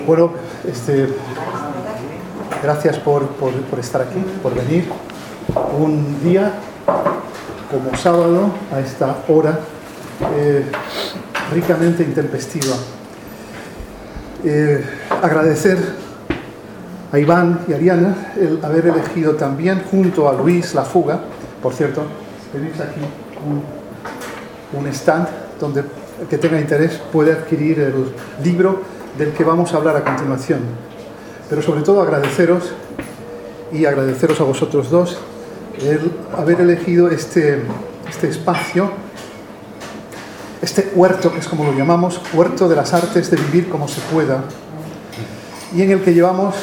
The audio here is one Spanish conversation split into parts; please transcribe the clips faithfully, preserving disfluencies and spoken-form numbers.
Bueno, este, gracias por, por, por estar aquí, por venir. Un día como sábado, a esta hora, eh, ricamente intempestiva. Eh, agradecer a Iván y Ariana el haber elegido también, junto a Luis, La Fuga. Por cierto, tenéis aquí un, un stand donde el que tenga interés puede adquirir el libro del que vamos a hablar a continuación. Pero sobre todo agradeceros y agradeceros a vosotros dos el haber elegido este, este espacio, este huerto, que es como lo llamamos, huerto de las artes de vivir como se pueda, y en el que llevamos,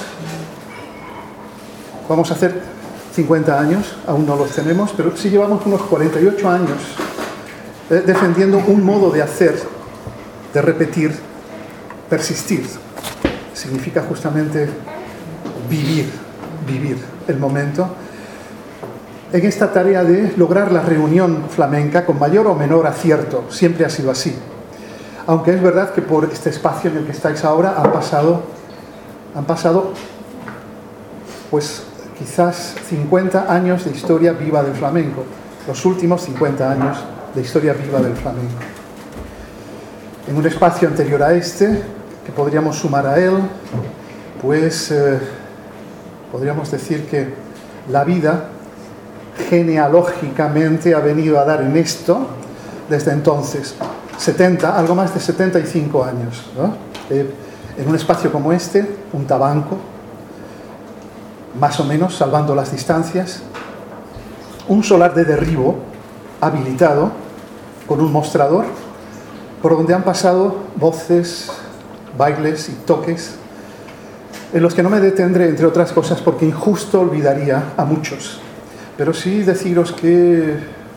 vamos a hacer cincuenta años, aún no los tenemos, pero sí llevamos unos cuarenta y ocho años eh, defendiendo un modo de hacer, de repetir, persistir. Significa justamente vivir, vivir el momento, en esta tarea de lograr la reunión flamenca con mayor o menor acierto. Siempre ha sido así. Aunque es verdad que por este espacio en el que estáis ahora han pasado, han pasado pues quizás cincuenta años de historia viva del flamenco, los últimos cincuenta años de historia viva del flamenco. En un espacio anterior a este, que podríamos sumar a él, pues eh, podríamos decir que la vida genealógicamente ha venido a dar en esto desde entonces, setenta, algo más de setenta y cinco años, ¿no? Eh, en un espacio como este, un tabanco, más o menos, salvando las distancias, un solar de derribo habilitado con un mostrador por donde han pasado voces, bailes y toques en los que no me detendré, entre otras cosas, porque injusto olvidaría a muchos. Pero sí deciros que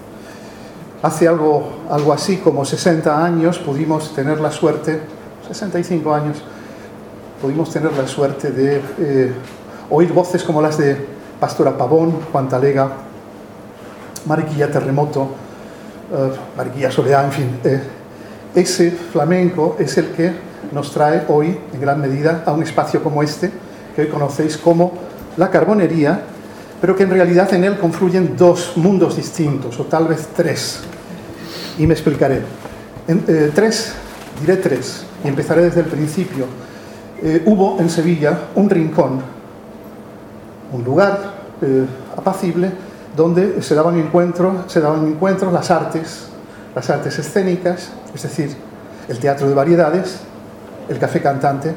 hace algo, algo así como sesenta años pudimos tener la suerte, sesenta y cinco años, pudimos tener la suerte de eh, oír voces como las de Pastora Pavón, Juan Talega, Mariquilla Terremoto, eh, Mariquilla Soleá, en fin. Eh, ese flamenco es el que nos trae hoy, en gran medida, a un espacio como este, que hoy conocéis como la Carbonería, pero que en realidad en él confluyen dos mundos distintos, o tal vez tres, y me explicaré. En, eh, tres, diré tres, y empezaré desde el principio. Eh, hubo en Sevilla un rincón, un lugar eh, apacible, donde se daban encuentros, se daban encuentros las artes, las artes escénicas, es decir, el teatro de variedades, el café cantante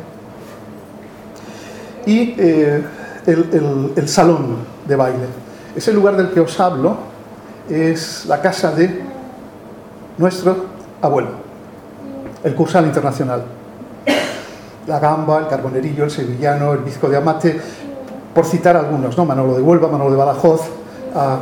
y eh, el, el, el salón de baile. Ese lugar del que os hablo es la casa de nuestro abuelo, el Cursal Internacional. La Gamba, el Carbonerillo, el Sevillano, el Bizco de Amate, por citar algunos, ¿no? Manolo de Huelva, Manolo de Badajoz, uh,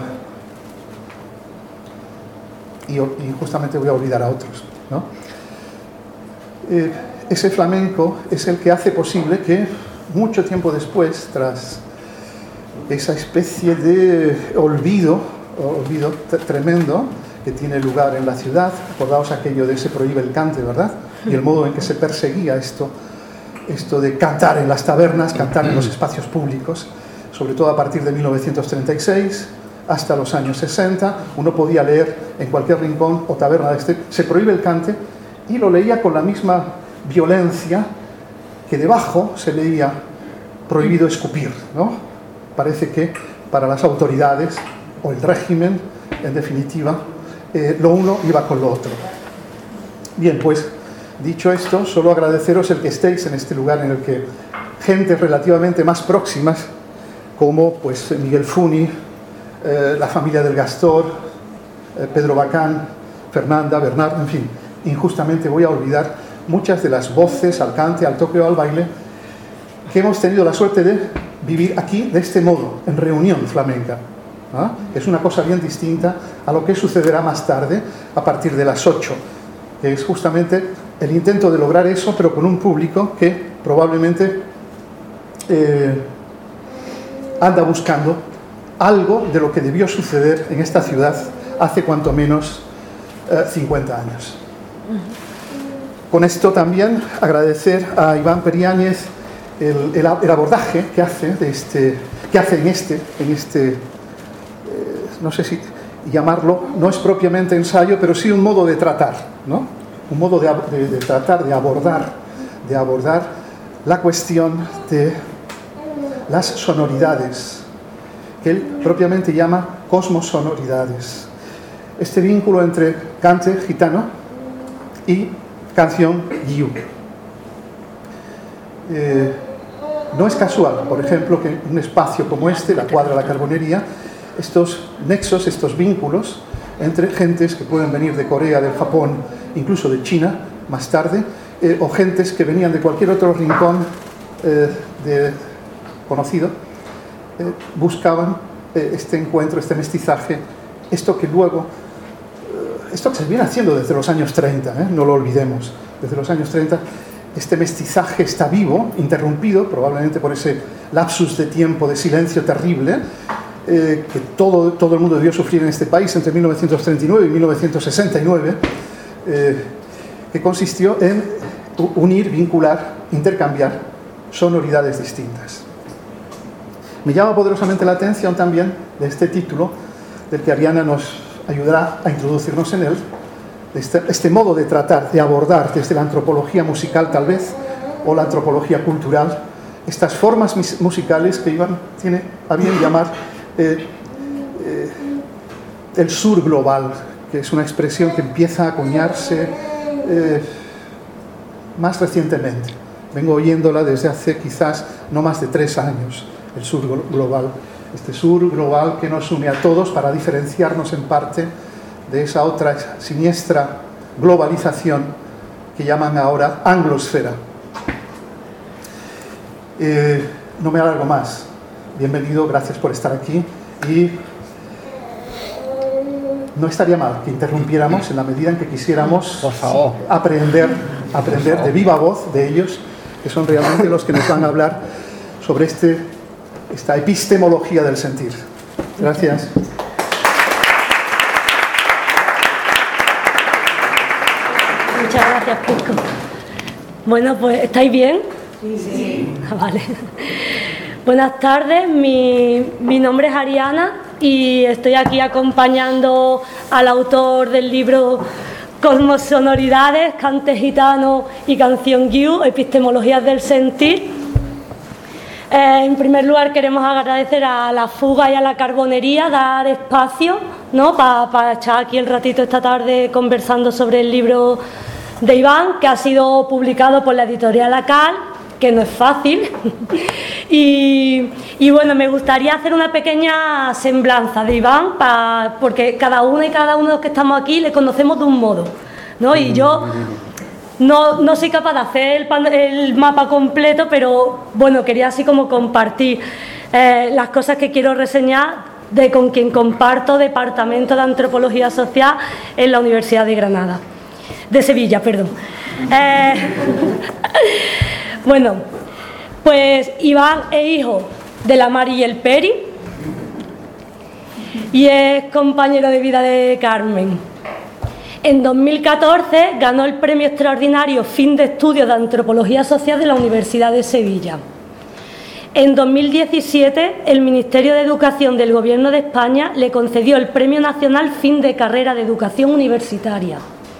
y, y justamente voy a olvidar a otros, ¿no? Eh, ese flamenco es el que hace posible que mucho tiempo después, tras esa especie de olvido, olvido tremendo que tiene lugar en la ciudad, acordaos aquello de se prohíbe el cante, ¿verdad? Y el modo en que se perseguía esto, esto de cantar en las tabernas, cantar en los espacios públicos, sobre todo a partir de mil novecientos treinta y seis hasta los años sesenta, uno podía leer en cualquier rincón o taberna de este, se prohíbe el cante, y lo leía con la misma violencia que debajo se leía prohibido escupir, ¿no? Parece que para las autoridades o el régimen, en definitiva, eh, lo uno iba con lo otro. Bien, pues dicho esto, solo agradeceros el que estéis en este lugar en el que gentes relativamente más próximas, como pues Miguel Funi, eh, la familia del Gastor, eh, Pedro Bacán, Fernanda, Bernard, en fin, injustamente voy a olvidar muchas de las voces al cante, al toque o al baile que hemos tenido la suerte de vivir aquí de este modo, en reunión flamenca, ¿ah? Es una cosa bien distinta a lo que sucederá más tarde, a partir de las ocho, que es justamente el intento de lograr eso, pero con un público que probablemente eh, anda buscando algo de lo que debió suceder en esta ciudad hace cuanto menos eh, cincuenta años. con esto también agradecer a Iván Periáñez el, el, el abordaje que hace, de este, que hace en este, en este eh, no sé si llamarlo, no es propiamente ensayo, pero sí un modo de tratar, ¿no? Un modo de, de, de tratar, de abordar, de abordar la cuestión de las sonoridades, que él propiamente llama cosmosonoridades. Este vínculo entre cante gitano y canción guiú. Eh, no es casual, por ejemplo, que un espacio como este, la Cuadra La Carbonería, estos nexos, estos vínculos entre gentes que pueden venir de Corea, del Japón, incluso de China, más tarde, eh, o gentes que venían de cualquier otro rincón eh, de, conocido, eh, buscaban eh, este encuentro, este mestizaje, esto que luego, eh, esto que se viene haciendo desde los años treinta, eh, no lo olvidemos, desde los años treinta, este mestizaje está vivo, interrumpido, probablemente por ese lapsus de tiempo, de silencio terrible, eh, que todo, todo el mundo debió sufrir en este país entre mil novecientos treinta y nueve y mil novecientos sesenta y nueve, eh, que consistió en unir, vincular, intercambiar sonoridades distintas. Me llama poderosamente la atención también de este título, del que Ariana nos ayudará a introducirnos en él, este, este modo de tratar, de abordar desde la antropología musical tal vez, o la antropología cultural, estas formas musicales que Iván tiene a bien llamar eh, eh, el sur global, que es una expresión que empieza a acuñarse eh, más recientemente. Vengo oyéndola desde hace quizás no más de tres años, el sur global. Este sur global que nos une a todos para diferenciarnos en parte de esa otra siniestra globalización que llaman ahora anglosfera. Eh, no me alargo más. Bienvenido, gracias por estar aquí. Y no estaría mal que interrumpiéramos en la medida en que quisiéramos por favor. aprender, aprender de viva voz de ellos, que son realmente los que nos van a hablar sobre este, esta epistemología del sentir. Gracias. Muchas gracias, Pisco. Bueno, pues, ¿estáis bien? Sí, sí. Ah, vale. Buenas tardes, mi, mi nombre es Ariana y estoy aquí acompañando al autor del libro Cosmosonoridades, Cante Gitano y Canción guiú, Epistemologías del Sentir. Eh, en primer lugar, queremos agradecer a la Fuga y a la Carbonería, dar espacio, ¿no?, para pa echar aquí el ratito esta tarde conversando sobre el libro de Iván, que ha sido publicado por la editorial Acal, que no es fácil. y, y bueno, me gustaría hacer una pequeña semblanza de Iván, pa, porque cada uno y cada uno de los que estamos aquí le conocemos de un modo, ¿no? Y yo no, no soy capaz de hacer el, el mapa completo, pero bueno, quería así como compartir eh, las cosas que quiero reseñar de con quien comparto Departamento de Antropología Social en la Universidad de Granada. De Sevilla, perdón. Eh, bueno, pues Iván es hijo de la Mari y el Peri y es compañero de vida de Carmen. En dos mil catorce ganó el premio extraordinario Fin de Estudios de Antropología Social de la Universidad de Sevilla. En dos mil diecisiete, el Ministerio de Educación del Gobierno de España le concedió el Premio Nacional Fin de Carrera de Educación Universitaria.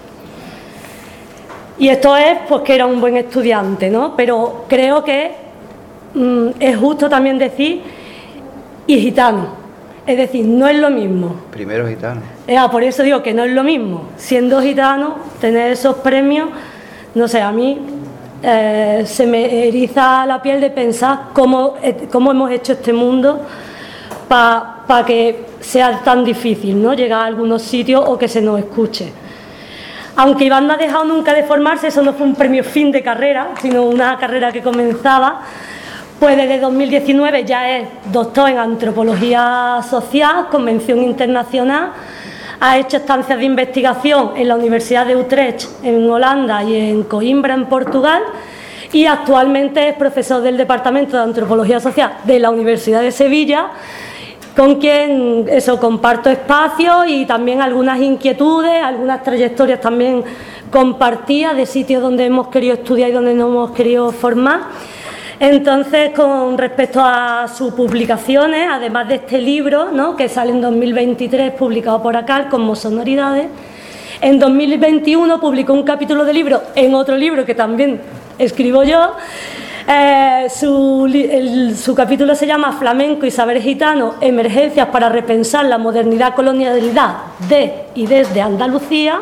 Y esto es pues que era un buen estudiante, ¿no? Pero creo que mmm, es justo también decir y gitano. Es decir, no es lo mismo. Primero gitano. Eh, por eso digo que no es lo mismo. Siendo gitano, tener esos premios, no sé, a mí eh, se me eriza la piel de pensar cómo, eh, cómo hemos hecho este mundo para pa que sea tan difícil, ¿no?, llegar a algunos sitios o que se nos escuche. Aunque Iván no ha dejado nunca de formarse, eso no fue un premio fin de carrera, sino una carrera que comenzaba, pues desde dos mil diecinueve ya es doctor en Antropología Social, Convención Internacional, ha hecho estancias de investigación en la Universidad de Utrecht, en Holanda, y en Coimbra, en Portugal, y actualmente es profesor del Departamento de Antropología Social de la Universidad de Sevilla con quien eso comparto espacio y también algunas inquietudes, algunas trayectorias también compartidas de sitios donde hemos querido estudiar y donde nos hemos querido formar. Entonces, con respecto a sus publicaciones, además de este libro, ¿no?, que sale en dos mil veintitrés, publicado por ACAL, Cosmosonoridades, en dos mil veintiuno publicó un capítulo de libro en otro libro que también escribo yo. Eh, su, el, su capítulo se llama Flamenco y Saber Gitano, emergencias para repensar la modernidad colonialidad de y desde Andalucía.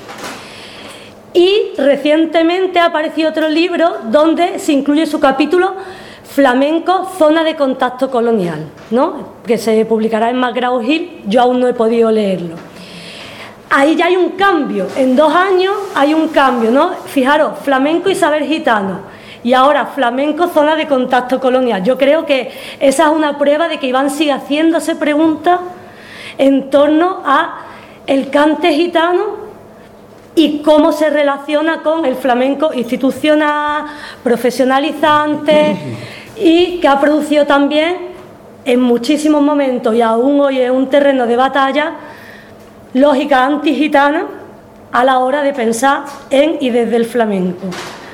Y recientemente ha aparecido otro libro donde se incluye su capítulo Flamenco, zona de contacto colonial, ¿no?, que se publicará en McGraw-Hill. Yo aún no he podido leerlo. Ahí ya hay un cambio, en dos años hay un cambio, ¿no? Fijaros, flamenco y saber gitano, y ahora flamenco, zona de contacto colonial. Yo creo que esa es una prueba de que Iván sigue haciéndose preguntas en torno a el cante gitano y cómo se relaciona con el flamenco institucional, profesionalizante, y que ha producido también en muchísimos momentos, y aún hoy es un terreno de batalla, lógica antigitana a la hora de pensar en y desde el flamenco.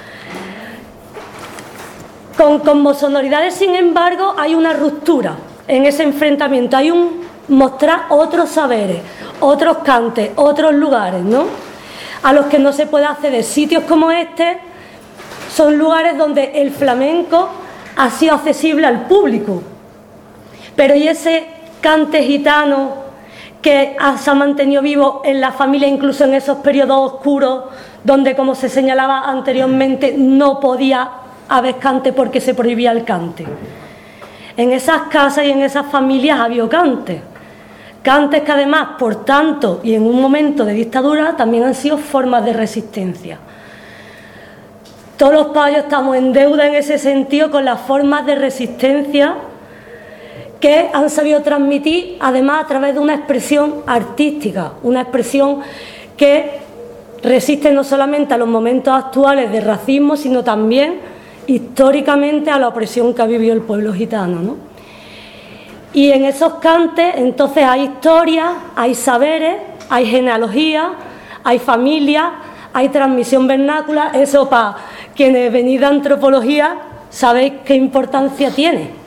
Con Cosmosonoridades, sin embargo, hay una ruptura en ese enfrentamiento, hay un mostrar otros saberes, otros cantes, otros lugares, ¿no?, a los que no se puede acceder. Sitios como este son lugares donde el flamenco ha sido accesible al público, pero ¿y ese cante gitano que se ha mantenido vivo en la familia, incluso en esos periodos oscuros donde, como se señalaba anteriormente, no podía haber cante porque se prohibía el cante? En esas casas y en esas familias había cantes, cantes que además, por tanto, y en un momento de dictadura, también han sido formas de resistencia. Todos los payos estamos en deuda en ese sentido con las formas de resistencia que han sabido transmitir, además, a través de una expresión artística, una expresión que resiste no solamente a los momentos actuales de racismo, sino también históricamente a la opresión que ha vivido el pueblo gitano, ¿no? Y en esos cantes, entonces, hay historias, hay saberes, hay genealogía, hay familia, hay transmisión vernácula. Eso, para quienes venís de antropología, sabéis qué importancia tiene.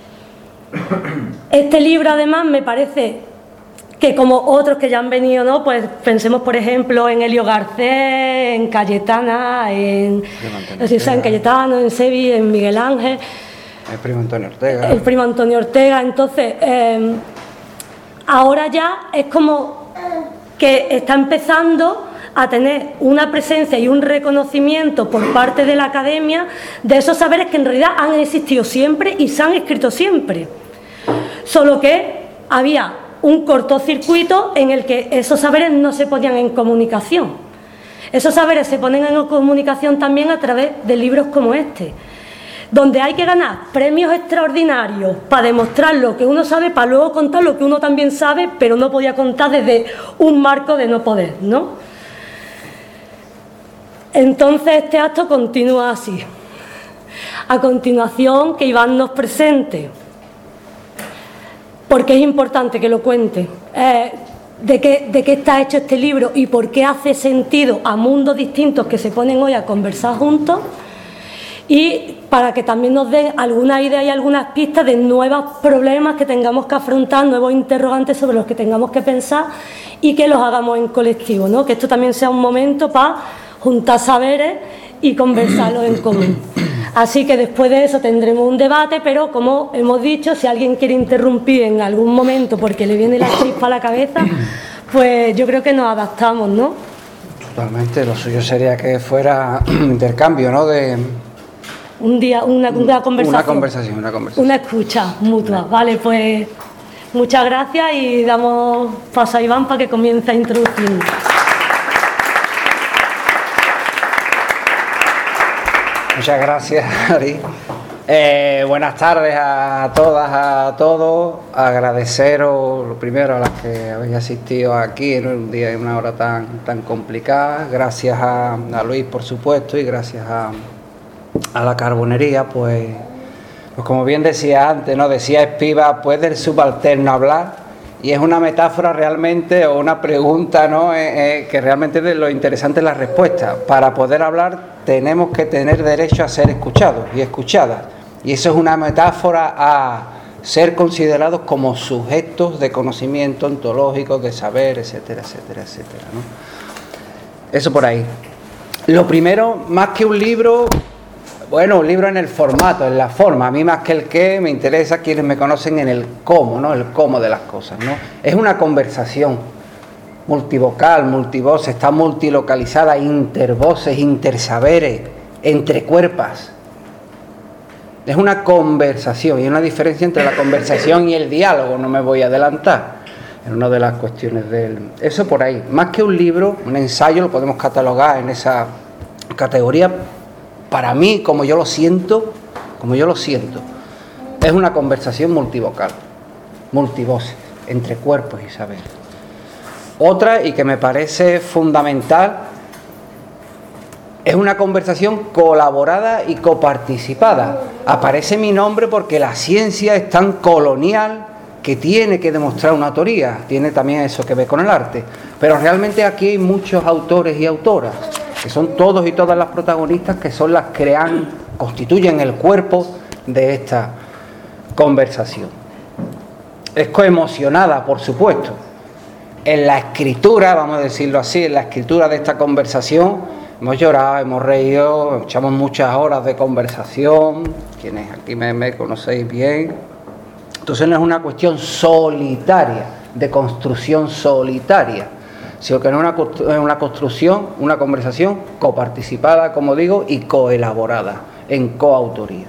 Este libro, además, me parece que, como otros que ya han venido, ¿no?, pues pensemos, por ejemplo, en Helio Garcés, en Cayetana, en, o sea, en Cayetano, en Sevi, en Miguel Ángel, el primo Antonio Ortega. El primo Antonio Ortega. Entonces, eh, ahora ya es como que está empezando a tener una presencia y un reconocimiento por parte de la academia de esos saberes que en realidad han existido siempre y se han escrito siempre, solo que había un cortocircuito en el que esos saberes no se ponían en comunicación. Esos saberes se ponen en comunicación también a través de libros como este, donde hay que ganar premios extraordinarios para demostrar lo que uno sabe, para luego contar lo que uno también sabe, pero no podía contar desde un marco de no poder, ¿no? Entonces este acto continúa así. A continuación, que Iván nos presente, porque es importante que lo cuente, eh, de qué, de qué está hecho este libro y por qué hace sentido a mundos distintos que se ponen hoy a conversar juntos, y para que también nos den algunas ideas y algunas pistas de nuevos problemas que tengamos que afrontar, nuevos interrogantes sobre los que tengamos que pensar, y que los hagamos en colectivo, ¿no? Que esto también sea un momento para juntar saberes y conversarlos en común. Así que después de eso tendremos un debate, pero como hemos dicho, si alguien quiere interrumpir en algún momento porque le viene la chispa a la cabeza, pues yo creo que nos adaptamos, ¿no? Totalmente, lo suyo sería que fuera un intercambio, ¿no? De un día, una, una conversación. Una conversación, una conversación. Una escucha mutua. Vale, pues muchas gracias y damos paso a Iván para que comience a introducirnos. Muchas gracias, Ari. Eh, buenas tardes a todas, a todos. Agradeceros lo primero a las que habéis asistido aquí en un día y una hora tan, tan complicada. Gracias a, a Luis, por supuesto, y gracias a, a la Carbonería, pues, Pues como bien decía antes, ¿no? Decía Espiva, ¿puede el subalterno hablar? Y es una metáfora realmente, o una pregunta, ¿no? Eh, eh, que realmente de lo interesante es la respuesta. Para poder hablar tenemos que tener derecho a ser escuchados y escuchadas. Y eso es una metáfora a ser considerados como sujetos de conocimiento ontológico, de saber, etcétera, etcétera, etcétera, ¿no? Eso por ahí. Lo primero, más que un libro... Bueno, un libro en el formato, en la forma. A mí más que el qué, me interesa quienes me conocen en el cómo, ¿no? El cómo de las cosas, ¿no? Es una conversación multivocal, multivoces, está multilocalizada, intervoces, intersaberes, entre cuerpas. Es una conversación, y hay una diferencia entre la conversación y el diálogo, no me voy a adelantar. Es una de las cuestiones del... Eso por ahí. Más que un libro, un ensayo, lo podemos catalogar en esa categoría. Para mí, como yo lo siento, como yo lo siento, es una conversación multivocal, multivoces, entre cuerpos y saberes. Otra, y que me parece fundamental, es una conversación colaborada y coparticipada. Aparece mi nombre porque la ciencia es tan colonial que tiene que demostrar una autoría, tiene también eso que ver con el arte. Pero realmente aquí hay muchos autores y autoras, que son todos y todas las protagonistas, que son las que crean, constituyen el cuerpo de esta conversación. Es coemocionada, por supuesto. En la escritura, vamos a decirlo así, en la escritura de esta conversación, hemos llorado, hemos reído, echamos muchas horas de conversación, quienes aquí me, me conocéis bien. Entonces no es una cuestión solitaria, de construcción solitaria, sino que es una, una construcción, una conversación coparticipada, como digo, y coelaborada, en coautoría.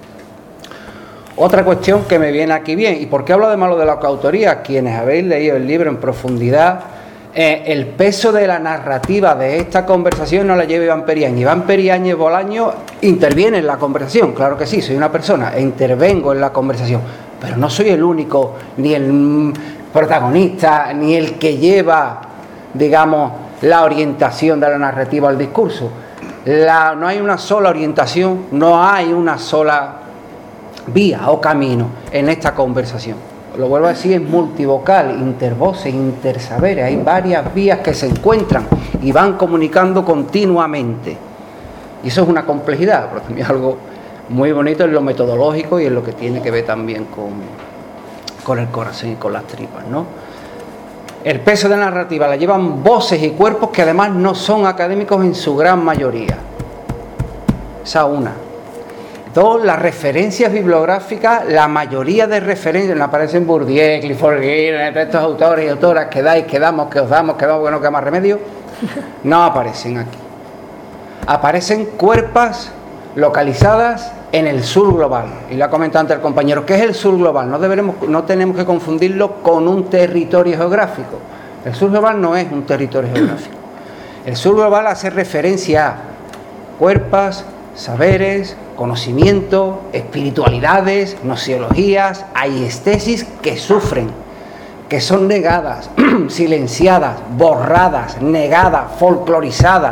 Otra cuestión que me viene aquí bien, ¿y por qué hablo de malo de la coautoría? Quienes habéis leído el libro en profundidad, eh, el peso de la narrativa de esta conversación no la lleva Iván Periáñez. Iván Periáñez Bolaño interviene en la conversación, claro que sí, soy una persona, e intervengo en la conversación, pero no soy el único, ni el protagonista, ni el que lleva, digamos, la orientación de la narrativa al discurso. La, no hay una sola orientación, no hay una sola vía o camino en esta conversación. Lo vuelvo a decir, es multivocal, intervoces, intersaberes, hay varias vías que se encuentran y van comunicando continuamente. Y eso es una complejidad, pero también es algo muy bonito en lo metodológico y en lo que tiene que ver también con, con el corazón y con las tripas, ¿no? El peso de la narrativa la llevan voces y cuerpos que además no son académicos en su gran mayoría. Esa una. Dos, las referencias bibliográficas, la mayoría de referencias, no aparecen Bourdieu, Clifford Geertz, entre estos autores y autoras que dais, que damos, que os damos, que damos, que no queda más remedio, no aparecen aquí. Aparecen cuerpas localizadas en el sur global, y lo ha comentado antes el compañero. ¿Qué es el sur global? No deberemos, no tenemos que confundirlo con un territorio geográfico. El sur global no es un territorio geográfico. El sur global hace referencia a cuerpas, saberes, conocimiento, espiritualidades, nociologías, aiestesis que sufren, que son negadas, silenciadas, borradas, negadas, folclorizadas.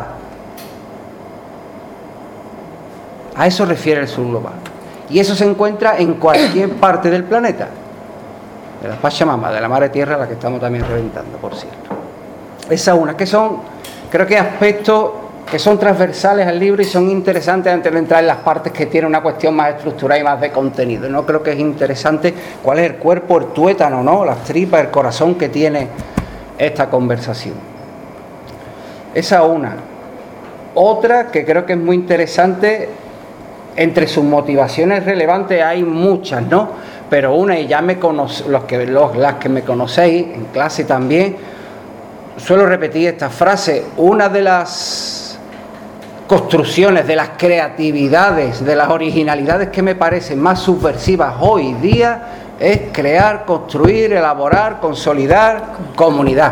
A eso refiere el sur global. Y eso se encuentra en cualquier parte del planeta. De la Pachamama, de la madre tierra, a la que estamos también reventando, por cierto. Esa una, que son, creo que aspectos que son transversales al libro y son interesantes antes de entrar en las partes que tienen una cuestión más estructural y más de contenido. No creo que es interesante cuál es el cuerpo, el tuétano, ¿no? Las tripas, el corazón que tiene esta conversación. Esa una. Otra que creo que es muy interesante, entre sus motivaciones relevantes hay muchas, ¿no? Pero una, y ya me conoce, los que, los, las que me conocéis en clase también, suelo repetir esta frase: una de las construcciones, de las creatividades, de las originalidades que me parecen más subversivas hoy día es crear, construir, elaborar, consolidar comunidad.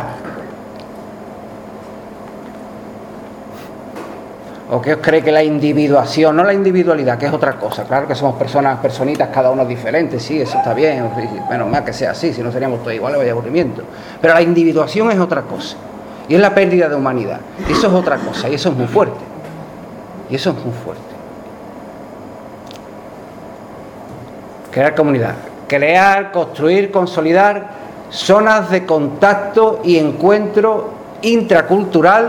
¿O qué os cree que la individuación, no la individualidad, que es otra cosa? Claro que somos personas, personitas, cada uno diferente, sí, eso está bien, menos mal que sea así, si no seríamos todos iguales, vaya aburrimiento. Pero la individuación es otra cosa, y es la pérdida de humanidad, y eso es otra cosa, y eso es muy fuerte, y eso es muy fuerte. Crear comunidad. Crear, construir, consolidar zonas de contacto y encuentro intracultural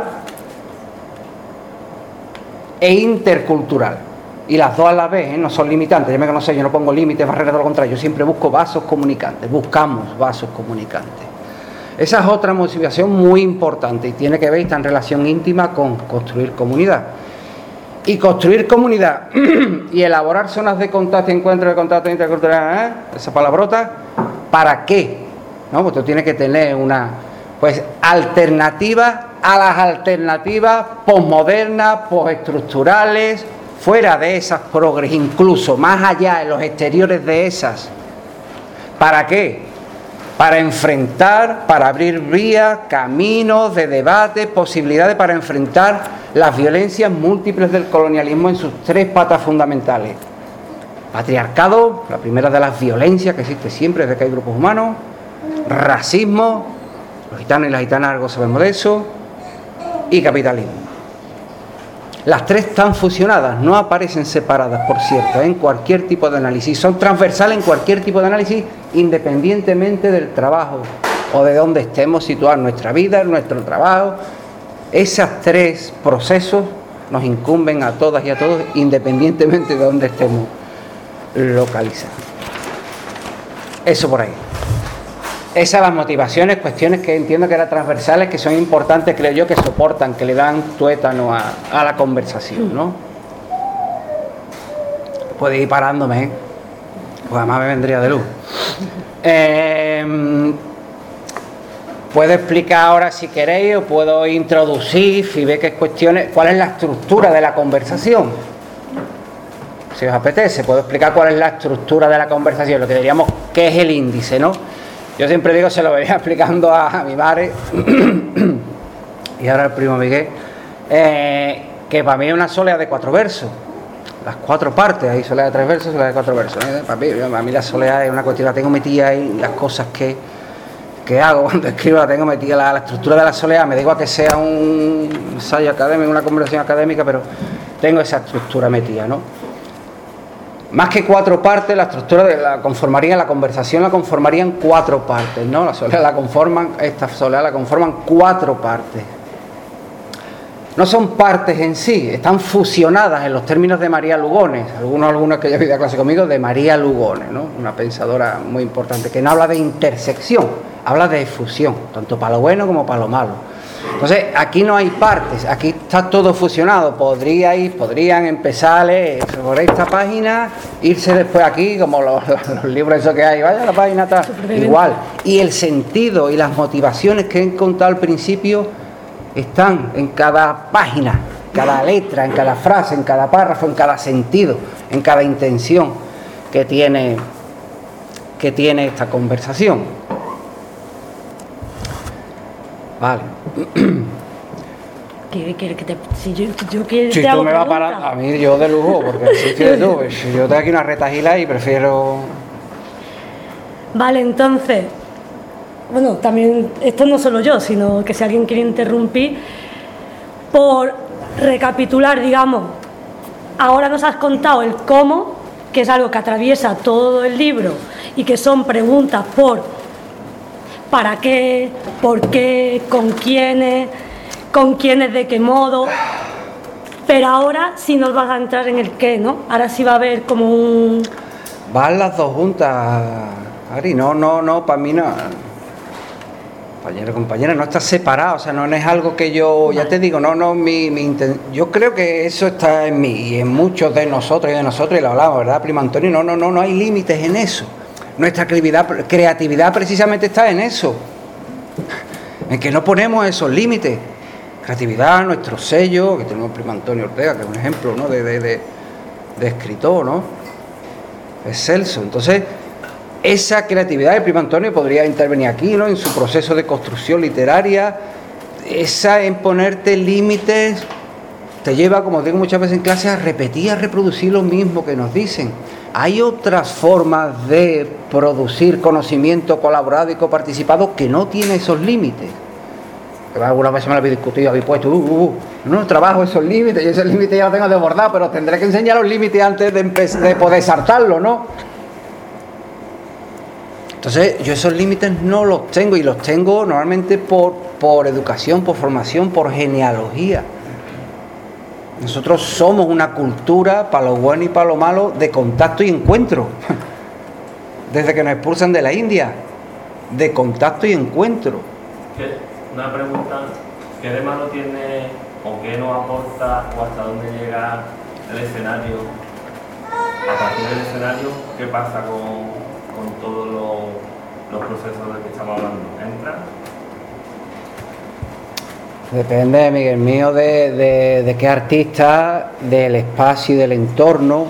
e intercultural. Y las dos a la vez, ¿eh? No son limitantes. Ya me conocéis, yo no pongo límites, barreras, todo lo contrario. Yo siempre busco vasos comunicantes, buscamos vasos comunicantes. Esa es otra motivación muy importante y tiene que ver, está en relación íntima con construir comunidad. Y construir comunidad y elaborar zonas de contacto, encuentro de contacto intercultural, ¿eh? Esa palabrota, ¿para qué? ¿No? Pues tú tienes que tener una pues alternativa a las alternativas posmodernas, postestructurales, fuera de esas progres, incluso más allá, en los exteriores de esas. ¿Para qué? Para enfrentar, para abrir vías, caminos de debate, posibilidades para enfrentar las violencias múltiples del colonialismo en sus tres patas fundamentales. Patriarcado, la primera de las violencias que existe siempre desde que hay grupos humanos. Racismo, los gitanos y las gitanas algo sabemos de eso. Y capitalismo. Las tres están fusionadas, no aparecen separadas, por cierto, en cualquier tipo de análisis. Son transversales en cualquier tipo de análisis, independientemente del trabajo o de dónde estemos situados en nuestra vida, en nuestro trabajo. Esos tres procesos nos incumben a todas y a todos, independientemente de dónde estemos localizados. Eso por ahí. Esas las motivaciones, cuestiones que entiendo que eran transversales, que son importantes, creo yo, que soportan, que le dan tuétano a, a la conversación, ¿no? Puede ir parándome, ¿eh? Pues además me vendría de luz. Eh, puedo explicar ahora si queréis, o puedo introducir, si ve que es cuestiones, cuál es la estructura de la conversación. Si os apetece, puedo explicar cuál es la estructura de la conversación, lo que diríamos que es el índice, ¿no? Yo siempre digo, se lo venía explicando a, a mi madre y ahora al primo Miguel, eh, que para mí es una soleá de cuatro versos, las cuatro partes, hay soleá de tres versos, soleá de cuatro versos. ¿eh? Para, mí, para mí la soleá es una cuestión, la tengo metida ahí, las cosas que, que hago cuando escribo, la tengo metida, la, la estructura de la soleá, me da igual que sea un ensayo académico, una conversación académica, pero tengo esa estructura metida, ¿no? Más que cuatro partes, la estructura de la conformaría, la conversación la conformarían cuatro partes, ¿no? La soleá la conforman, esta soleá la conforman cuatro partes. No son partes en sí, están fusionadas en los términos de María Lugones, algunos, algunos que ya habéis dado clase conmigo, de María Lugones, ¿no? Una pensadora muy importante, que no habla de intersección, habla de fusión, tanto para lo bueno como para lo malo. Entonces, aquí no hay partes, aquí está todo fusionado. Podríais, podrían empezar por esta página, irse después aquí, como los, los libros esos que hay, vaya a la página tal, igual. Y el sentido y las motivaciones que he contado al principio están en cada página, cada letra, en cada frase, en cada párrafo, en cada sentido, en cada intención que tiene, que tiene esta conversación. Vale. ¿Qué, qué, qué te, si yo, yo quiero si te tú hago me vas a pregunta. parar, a mí yo de lujo, porque si quieres tú, si yo tengo aquí una retajila y prefiero... Vale, entonces, bueno, también, esto no solo yo, sino que si alguien quiere interrumpir, por recapitular, digamos, ahora nos has contado el cómo, que es algo que atraviesa todo el libro y que son preguntas por para qué, por qué, con quiénes, con quiénes, de qué modo. Pero ahora sí nos vas a entrar en el qué, ¿no? Ahora sí va a haber como un... Van las dos juntas, Ari, no, no, no, para mí no. Compañero, compañera, no está separado, o sea, no, no es algo que yo, ya te digo, no, no, mi, mi inten... yo creo que eso está en mí y en muchos de nosotros y de nosotros, y lo hablamos, ¿verdad, primo Antonio? No, no, no, no hay límites en eso. Nuestra creatividad, creatividad precisamente está en eso, en que no ponemos esos límites. Creatividad, nuestro sello, que tenemos primo Antonio Ortega, que es un ejemplo, ¿no? de, de, de, de escritor, ¿no? Excelso. Entonces, esa creatividad de primo Antonio podría intervenir aquí, ¿no? En su proceso de construcción literaria. Esa en ponerte límites te lleva, como digo muchas veces en clase, a repetir, a reproducir lo mismo que nos dicen. Hay otras formas de producir conocimiento colaborado y coparticipado que no tiene esos límites. Algunas veces me lo habéis discutido, habéis puesto, uh, uh, uh, no trabajo esos límites, y esos límites ya los tengo desbordados, pero tendré que enseñar los límites antes de, de poder saltarlos, ¿no? Entonces yo esos límites no los tengo, y los tengo normalmente por, por educación, por formación, por genealogía. Nosotros somos una cultura, para lo bueno y para lo malo, de contacto y encuentro. Desde que nos expulsan de la India, de contacto y encuentro. Una pregunta, ¿qué de malo tiene o qué nos aporta o hasta dónde llega el escenario? A partir del escenario, ¿qué pasa con, con todos los, los procesos de que estamos hablando? ¿Entra? Depende, Miguel mío, de, de, de qué artista, del espacio y del entorno.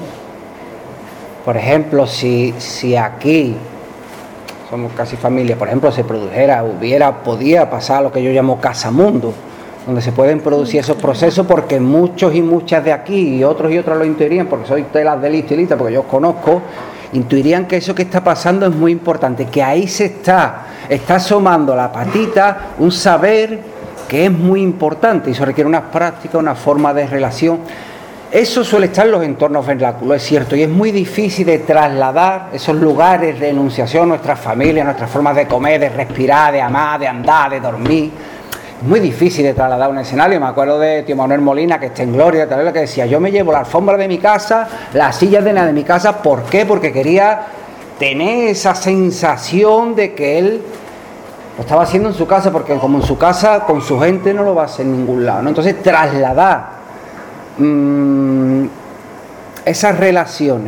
Por ejemplo, si, si aquí, somos casi familia, por ejemplo, se produjera, hubiera, podía pasar lo que yo llamo casamundo, donde se pueden producir esos procesos, porque muchos y muchas de aquí, y otros y otras lo intuirían, porque soy telas de lista y lista, porque yo os conozco, intuirían que eso que está pasando es muy importante, que ahí se está, está asomando la patita, un saber que es muy importante, y eso requiere unas prácticas, una forma de relación. Eso suele estar en los entornos vernáculos, es cierto, y es muy difícil de trasladar esos lugares de enunciación, nuestras familias, nuestras formas de comer, de respirar, de amar, de andar, de dormir. Es muy difícil de trasladar un escenario. Me acuerdo de tío Manuel Molina, que está en gloria, tal vez, que decía: yo me llevo la alfombra de mi casa, las sillas de la de mi casa. ¿Por qué? Porque quería tener esa sensación de que él lo estaba haciendo en su casa, porque como en su casa, con su gente, no lo va a hacer en ningún lado, ¿no? Entonces, trasladar mmm, esas relaciones,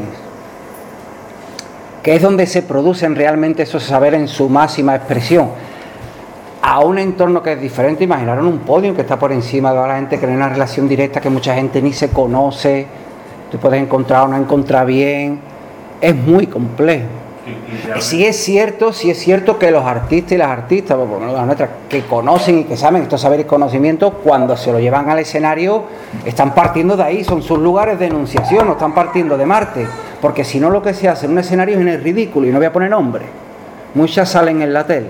que es donde se producen realmente esos saberes en su máxima expresión, a un entorno que es diferente. Imaginaron un podio que está por encima de toda la gente, que tiene una relación directa, que mucha gente ni se conoce, tú puedes encontrar o no encontrar bien, es muy complejo. Sí es cierto, sí es cierto que los artistas y las artistas, por lo menos las nuestras, que conocen y que saben estos saberes y conocimientos, cuando se lo llevan al escenario, están partiendo de ahí, son sus lugares de enunciación, no están partiendo de Marte, porque si no, lo que se hace en un escenario es en el ridículo, y no voy a poner nombre. Muchas salen en la tele,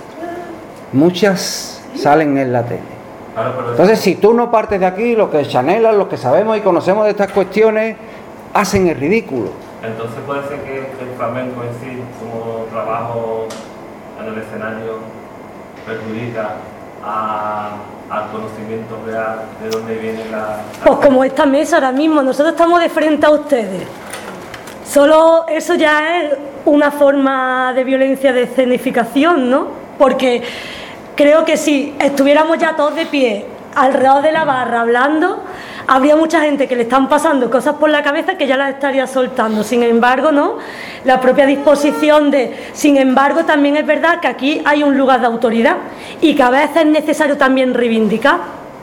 muchas salen en la tele. Entonces, si tú no partes de aquí, los que chanelan, los que sabemos y conocemos de estas cuestiones, hacen el ridículo. Entonces puede ser que el flamenco en sí, como trabajo en el escenario, perjudica a, al conocimiento real de dónde viene la, la... Pues como esta mesa ahora mismo, nosotros estamos de frente a ustedes. Solo eso ya es una forma de violencia de escenificación, ¿no? Porque creo que si estuviéramos ya todos de pie alrededor de la barra hablando, habría mucha gente que le están pasando cosas por la cabeza que ya las estaría soltando. Sin embargo, no, la propia disposición de... Sin embargo, también es verdad que aquí hay un lugar de autoridad y que a veces es necesario también reivindicar,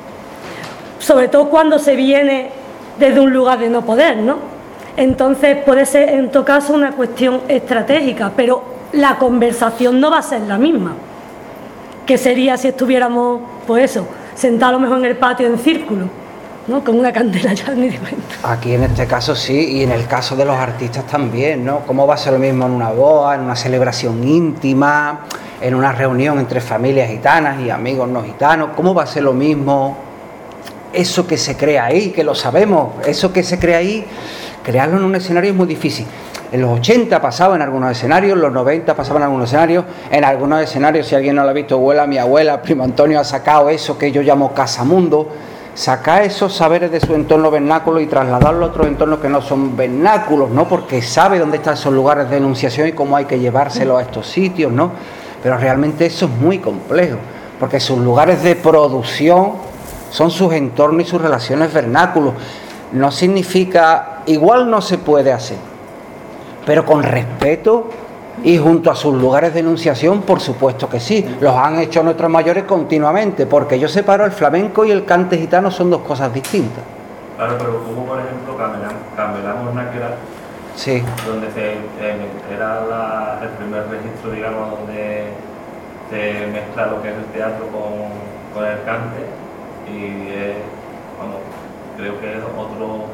sobre todo cuando se viene desde un lugar de no poder, ¿no? Entonces puede ser en todo caso una cuestión estratégica, pero la conversación no va a ser la misma que sería si estuviéramos, pues eso, sentados a lo mejor en el patio en círculo, ¿no? Con una candela, ya ni de cuenta. Aquí en este caso sí, y en el caso de los artistas también, ¿no? ¿Cómo va a ser lo mismo en una boda, en una celebración íntima, en una reunión entre familias gitanas y amigos no gitanos? ¿Cómo va a ser lo mismo eso que se crea ahí, que lo sabemos, eso que se crea ahí, crearlo en un escenario es muy difícil? En los ochenta pasaba en algunos escenarios, en los noventa pasaba en algunos escenarios, en algunos escenarios, si alguien no lo ha visto, abuela, mi abuela, primo Antonio ha sacado eso que yo llamo casamundo, sacar esos saberes de su entorno vernáculo y trasladarlo a otros entornos que no son vernáculos, ¿no? Porque sabe dónde están esos lugares de enunciación y cómo hay que llevárselo a estos sitios, ¿no? Pero realmente eso es muy complejo, porque sus lugares de producción son sus entornos y sus relaciones vernáculos. No significa, igual no se puede hacer, pero con respeto y junto a sus lugares de enunciación, por supuesto que sí. Los han hecho nuestros mayores continuamente, porque yo separo el flamenco y el cante gitano, son dos cosas distintas. Claro, pero hubo, por ejemplo, Camelamos Náquera, sí, donde se, eh, era la, el primer registro, digamos, donde se mezcla lo que es el teatro con, con el cante, y eh, bueno, creo que es otro,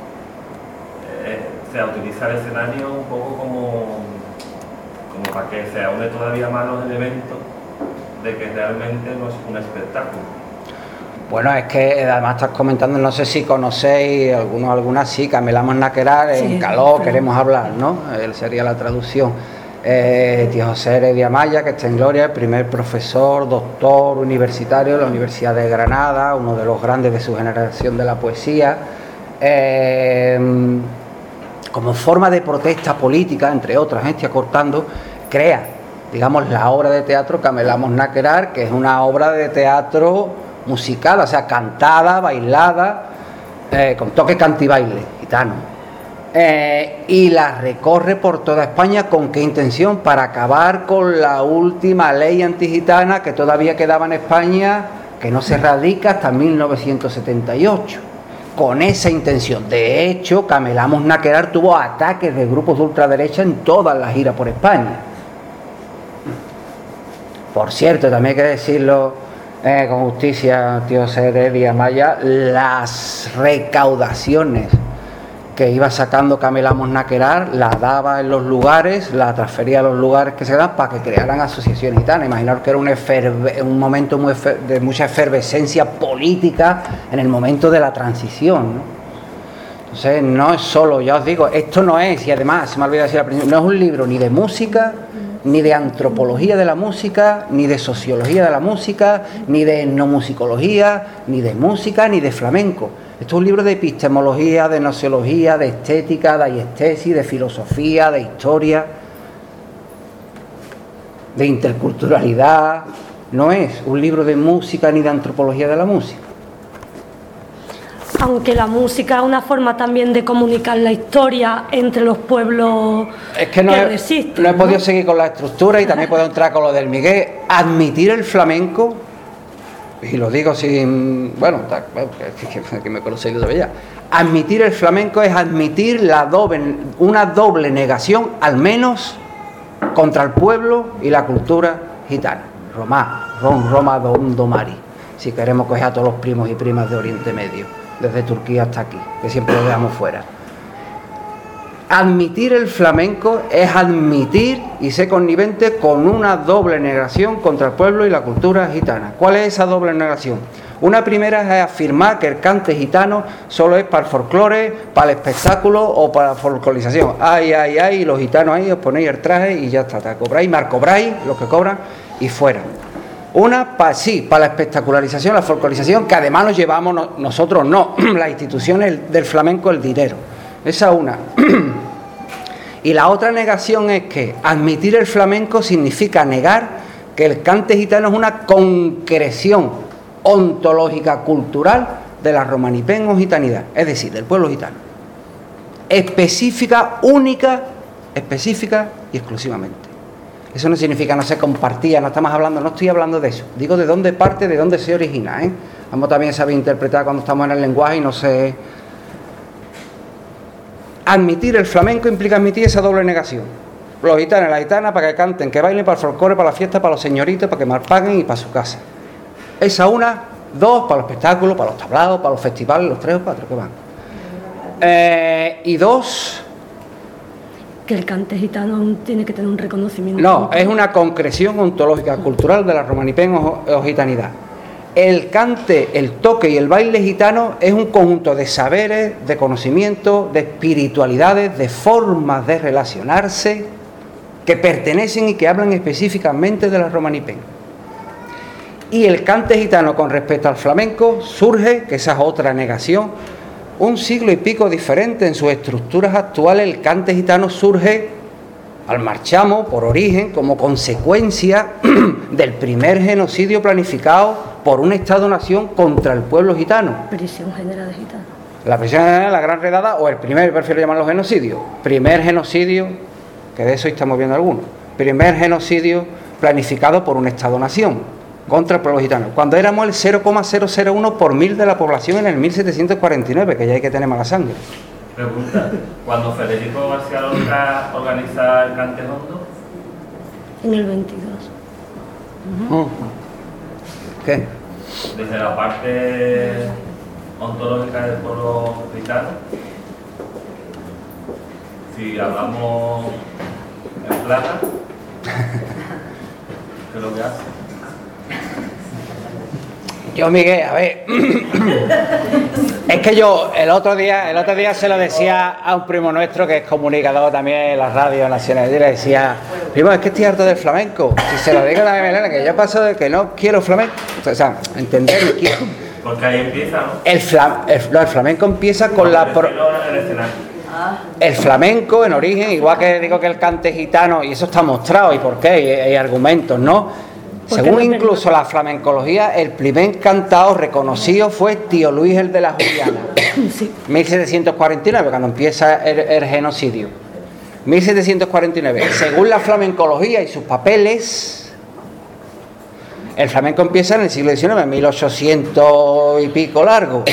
eh, o sea, utilizar el escenario un poco como, como para que se aúne todavía más los elementos de que realmente no es un espectáculo. Bueno, es que además estás comentando, no sé si conocéis, algunos, algunas sí, Camelamos Náquera, en sí, calor pero... queremos hablar, ¿no? Él sería la traducción. Eh, tío José Heredia Maya, que está en gloria, el primer profesor, doctor universitario de la Universidad de Granada, uno de los grandes de su generación de la poesía. Eh, como forma de protesta política, entre otras, estoy acortando, crea, digamos, la obra de teatro Camelamos Naquerar, que es una obra de teatro musical, o sea, cantada, bailada, eh, con toque cantibaile gitano. Eh, y la recorre por toda España. ¿Con qué intención? Para acabar con la última ley antigitana que todavía quedaba en España, que no se radica hasta mil novecientos setenta y ocho. Con esa intención. De hecho, Camelamos Naquerar tuvo ataques de grupos de ultraderecha en todas las giras por España. Por cierto, también hay que decirlo eh, con justicia, tío Heredia Maya, las recaudaciones que iba sacando Camelamos Naquerar, la daba en los lugares, la transfería a los lugares que se dan para que crearan asociaciones gitanas. Imaginaros que era un, eferve, un momento muy efer, de mucha efervescencia política en el momento de la transición, ¿no? Entonces no es solo, ya os digo, esto no es, y además se me olvidó decir al principio, no es un libro ni de música, ni de antropología de la música, ni de sociología de la música, ni de etnomusicología, ni de música, ni de flamenco. Esto es un libro de epistemología, de nociología, de estética, de aiestesis, de filosofía, de historia, de interculturalidad. No es un libro de música ni de antropología de la música. Aunque la música es una forma también de comunicar la historia entre los pueblos es que no que he, resisten, no he ¿no? podido seguir con la estructura y también puedo entrar con lo del Miguel. Admitir el flamenco, y lo digo sin... Bueno, que me conocéis de ya. Admitir el flamenco es admitir la doble, una doble negación, al menos contra el pueblo y la cultura gitana. Romá, Rom, Roma, Dom, Domari. Si queremos coger a todos los primos y primas de Oriente Medio, desde Turquía hasta aquí, que siempre lo dejamos fuera. Admitir el flamenco es admitir y ser connivente con una doble negación contra el pueblo y la cultura gitana. ¿Cuál es esa doble negación? Una primera es afirmar que el cante gitano solo es para el folclore, para el espectáculo o para la folclorización. Ay, ay, ay, los gitanos ahí os ponéis el traje y ya está, te cobráis, mar cobráis, los que cobran, y fuera. Una, pa, sí, para la espectacularización, la folclorización, que además nos llevamos no, nosotros, no, las instituciones del flamenco, el dinero. Esa una. Y la otra negación es que admitir el flamenco significa negar que el cante gitano es una concreción ontológica cultural de la romanipén o gitanidad, es decir, del pueblo gitano. Específica, única, específica y exclusivamente. Eso no significa no se compartía, no estamos hablando, no estoy hablando de eso. Digo de dónde parte, de dónde se origina, ¿eh? Vamos también a saber interpretar cuando estamos en el lenguaje y no sé. Admitir el flamenco implica admitir esa doble negación. Los gitanos y las gitanas para que canten, que bailen para el folclore, para la fiesta, para los señoritos, para que mal paguen y para su casa. Esa una, dos, para los espectáculos, para los tablados, para los festivales, los tres o cuatro que van. Eh, y dos... Que el cante gitano tiene que tener un reconocimiento. No, es una concreción ontológica cultural de la romanipén o, o gitanidad. El cante, el toque y el baile gitano es un conjunto de saberes, de conocimientos, de espiritualidades, de formas de relacionarse que pertenecen y que hablan específicamente de la romanipén. Y el cante gitano con respecto al flamenco surge, que esa es otra negación, un siglo y pico diferente en sus estructuras actuales. El cante gitano surge al marchamo por origen como consecuencia del primer genocidio planificado por un Estado-nación contra el pueblo gitano. Prisión General de Gitanos. La prisión general, la Gran Redada, o el primer, prefiero llamarlo genocidio. Primer genocidio, que de eso estamos viendo algunos. Primer genocidio planificado por un Estado-nación contra el pueblo gitano, cuando éramos el cero coma cero cero uno por mil de la población en el mil setecientos cuarenta y nueve, que ya hay que tener mala sangre. Pregunta, cuando Federico García Lorca organiza el Cante Hondo, En el veintidós. Uh-huh. ¿Qué? desde la parte ontológica del pueblo gitano, si hablamos en plata, ¿qué es lo que hace? Yo, Miguel, a ver, es que yo el otro día el otro día se lo decía a un primo nuestro que es comunicador también en la radio nacional, y le decía, Primo, es que estoy harto del flamenco. Si se lo digo a la Melena, que yo paso de que no quiero flamenco. O sea, entender, quiero. Porque ahí empieza, ¿no? El, flam, el, no, el flamenco empieza con no, la... Pro... El flamenco en origen, igual que digo que el cante gitano, y eso está mostrado, y por qué, hay, hay argumentos, ¿no? Según incluso la flamencología, el primer cantado reconocido fue Tío Luis el de la Juliana, sí. mil setecientos cuarenta y nueve, cuando empieza el, el genocidio. mil setecientos cuarenta y nueve. Según la flamencología y sus papeles, el flamenco empieza en el siglo diecinueve, mil ochocientos y pico largo.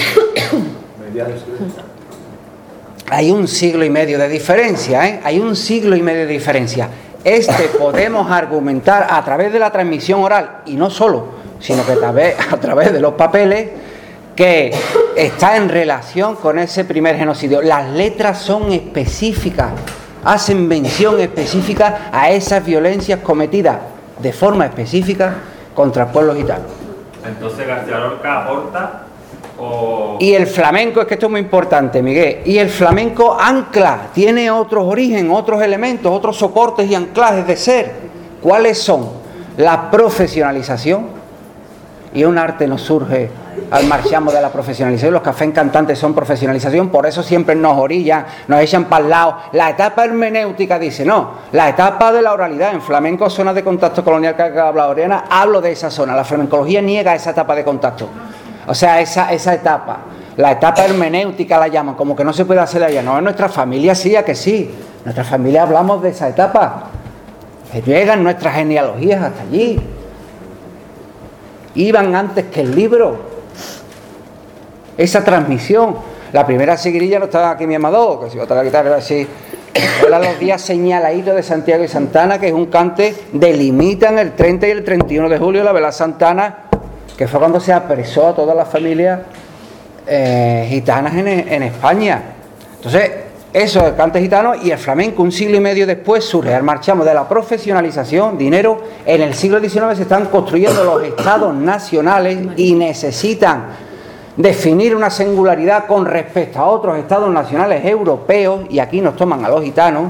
Hay un siglo y medio de diferencia, ¿eh? Hay un siglo y medio de diferencia. Este podemos argumentar a través de la transmisión oral, y no solo, sino que a través, a través de los papeles, que está en relación con ese primer genocidio. Las letras son específicas, hacen mención específica a esas violencias cometidas de forma específica contra el pueblo gitano. Entonces García Lorca aporta... O... Y el flamenco, es que esto es muy importante, Miguel, y el flamenco ancla, tiene otros orígenes, otros elementos, otros soportes y anclajes de ser. ¿Cuáles son? La profesionalización, y un arte nos surge al marchamo de la profesionalización. Los cafés cantantes son profesionalización, por eso siempre nos orillan, nos echan para el lado. La etapa hermenéutica dice, no, la etapa de la oralidad. En flamenco, zonas de contacto colonial que ha hablado Oriana, hablo de esa zona. La flamencología niega esa etapa de contacto. O sea, esa, esa etapa, la etapa hermenéutica la llaman, como que no se puede hacer allá. No, en nuestra familia sí, a que sí. En nuestra familia hablamos de esa etapa. Que llegan nuestras genealogías hasta allí. Iban antes que el libro. Esa transmisión. La primera seguirilla no estaba aquí mi Amador, que si otra guitarra así. Eran los días señaladitos de Santiago y Santana, que es un cante, delimitan el treinta y el treinta y uno de julio la vela Santana, que fue cuando se apresó a todas las familias eh, gitanas en, en España. Entonces, eso, el cante gitano y el flamenco, un siglo y medio después, surge. Al marchamos de la profesionalización, dinero. En el siglo diecinueve se están construyendo los estados nacionales y necesitan definir una singularidad con respecto a otros estados nacionales europeos, y aquí nos toman a los gitanos.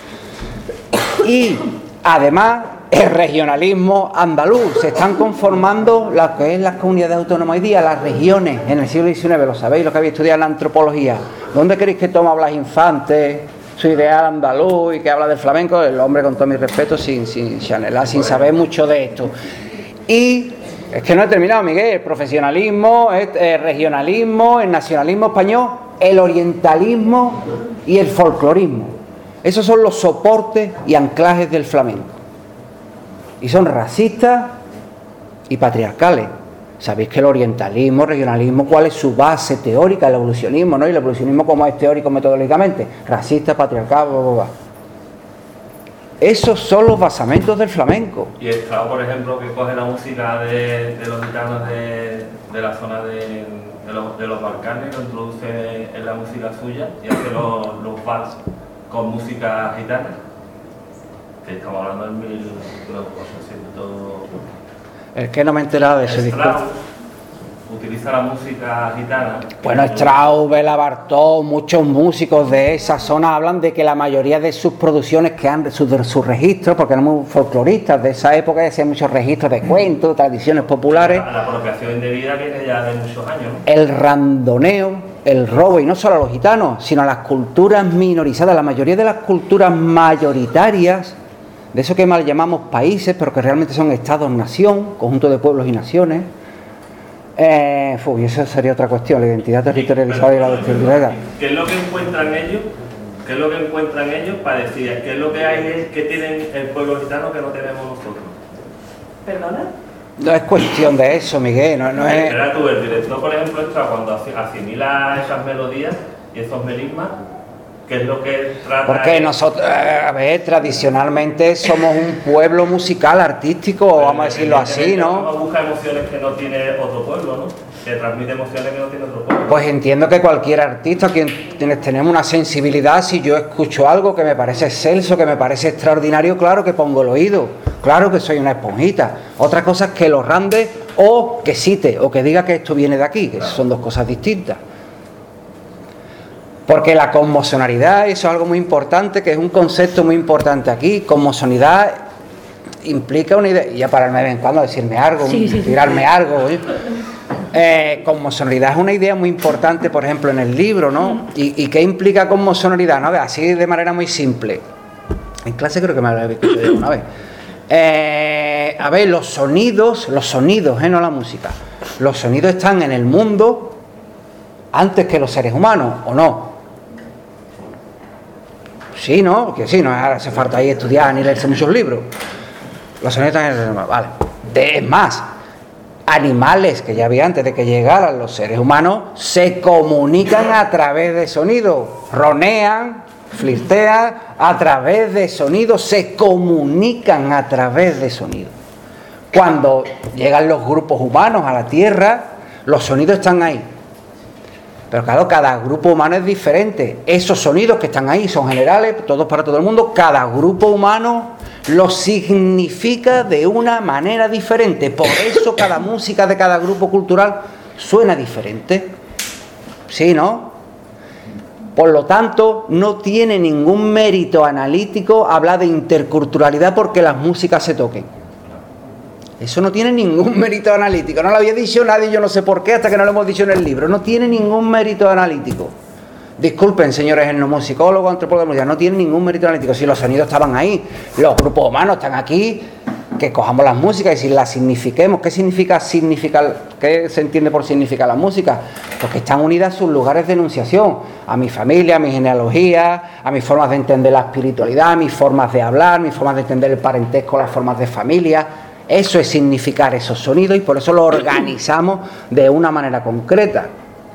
Y además, el regionalismo andaluz, se están conformando lo que es las comunidades autónomas hoy día, las regiones, en el siglo diecinueve, lo sabéis, lo que habéis estudiado en la antropología. ¿Dónde queréis que toma Blas Infante su ideal andaluz y que habla del flamenco? El hombre, con todo mi respeto, sin, sin chanelar, sin saber mucho de esto. Y es que no he terminado, Miguel, el profesionalismo, el regionalismo, el nacionalismo español, el orientalismo y el folclorismo. Esos son los soportes y anclajes del flamenco. Y son racistas y patriarcales. Sabéis que el orientalismo, regionalismo, ¿cuál es su base teórica? El evolucionismo, ¿no? Y el evolucionismo, como es teórico metodológicamente, racista, patriarcal, bla, bla, bla. Esos son los basamentos del flamenco. Y el Strauss, por ejemplo, que coge la música de, de los gitanos de, de la zona de, de, los, de los Balcanes, lo introduce en la música suya y hace los, los vals con música gitana. Que estamos hablando del mil ochocientos. Es que no me he enterado de ese discurso. Utiliza la música gitana. Bueno, Strauss, Bela Bartók, muchos músicos de esa zona hablan de que la mayoría de sus producciones, que han, sus, sus registros, porque eran muy folcloristas de esa época, hacían muchos registros de cuentos, tradiciones populares. La, la apropiación indebida viene ya de muchos años, ¿no? El randoneo, el robo, y no solo a los gitanos, sino a las culturas minorizadas, la mayoría de las culturas mayoritarias, de eso que mal llamamos países, pero que realmente son estados-nación, conjunto de pueblos y naciones. Eh, uf, y eso sería otra cuestión, la identidad territorializada y la territorialidad. ¿Qué es lo que encuentran ellos? ¿Qué es lo que encuentran ellos para decir qué es lo que hay que tienen el pueblo gitano que no tenemos nosotros? ¿Perdona? No es cuestión de eso, Miguel, no, no es... Era tú, el director, por ejemplo, está cuando asimila esas melodías y esos melismas, ¿qué es lo que trata? Porque nosotros, a ver, tradicionalmente somos un pueblo musical, artístico, pero vamos a decirlo así, ¿no? Uno busca emociones que no tiene otro pueblo, ¿no? Que transmite emociones que no tiene otro pueblo. Pues entiendo que cualquier artista, quienes tenemos una sensibilidad, si yo escucho algo que me parece excelso, que me parece extraordinario, claro que pongo el oído, claro que soy una esponjita. Otra cosa es que lo rande o que cite, o que diga que esto viene de aquí, que son dos cosas distintas. Porque la conmocionalidad, eso es algo muy importante, que es un concepto muy importante aquí. Conmocionalidad implica una idea, y ya pararme de vez en cuando a decirme algo, sí, sí, tirarme sí. algo. ¿eh? Eh, conmosonoridad es una idea muy importante, por ejemplo, en el libro, ¿no? ¿Y, y qué implica conmosonoridad? ¿No? Así de manera muy simple. En clase creo que me lo habéis escuchado una vez. Eh, a ver, los sonidos, los sonidos, ¿eh? No la música. Los sonidos están en el mundo antes que los seres humanos, ¿o no? Sí, ¿no? Que sí, no hace falta ahí estudiar ni leerse muchos libros. Los sonidos están en el mundo, vale. De, es más, animales que ya había antes de que llegaran los seres humanos se comunican a través de sonidos, ronean, flirtean a través de sonidos, se comunican a través de sonidos. Cuando llegan los grupos humanos a la Tierra, los sonidos están ahí. Pero claro, cada grupo humano es diferente. Esos sonidos que están ahí son generales, todos para todo el mundo. Cada grupo humano los significa de una manera diferente. Por eso cada música de cada grupo cultural suena diferente. ¿Sí, no? Por lo tanto, no tiene ningún mérito analítico hablar de interculturalidad porque las músicas se toquen. Eso no tiene ningún mérito analítico. No lo había dicho nadie, yo no sé por qué, hasta que no lo hemos dicho en el libro. No tiene ningún mérito analítico. Disculpen, señores etnomusicólogos, antropólogos, ya no tiene ningún mérito analítico. Si los sonidos estaban ahí, los grupos humanos están aquí, que cojamos las músicas y si las signifiquemos. ¿Qué significa significar? ¿Qué se entiende por significar la música? Pues que están unidas a sus lugares de enunciación, a mi familia, a mi genealogía, a mis formas de entender la espiritualidad, a mis formas de hablar, mis formas de entender el parentesco, las formas de familia. Eso es significar esos sonidos y por eso lo organizamos de una manera concreta.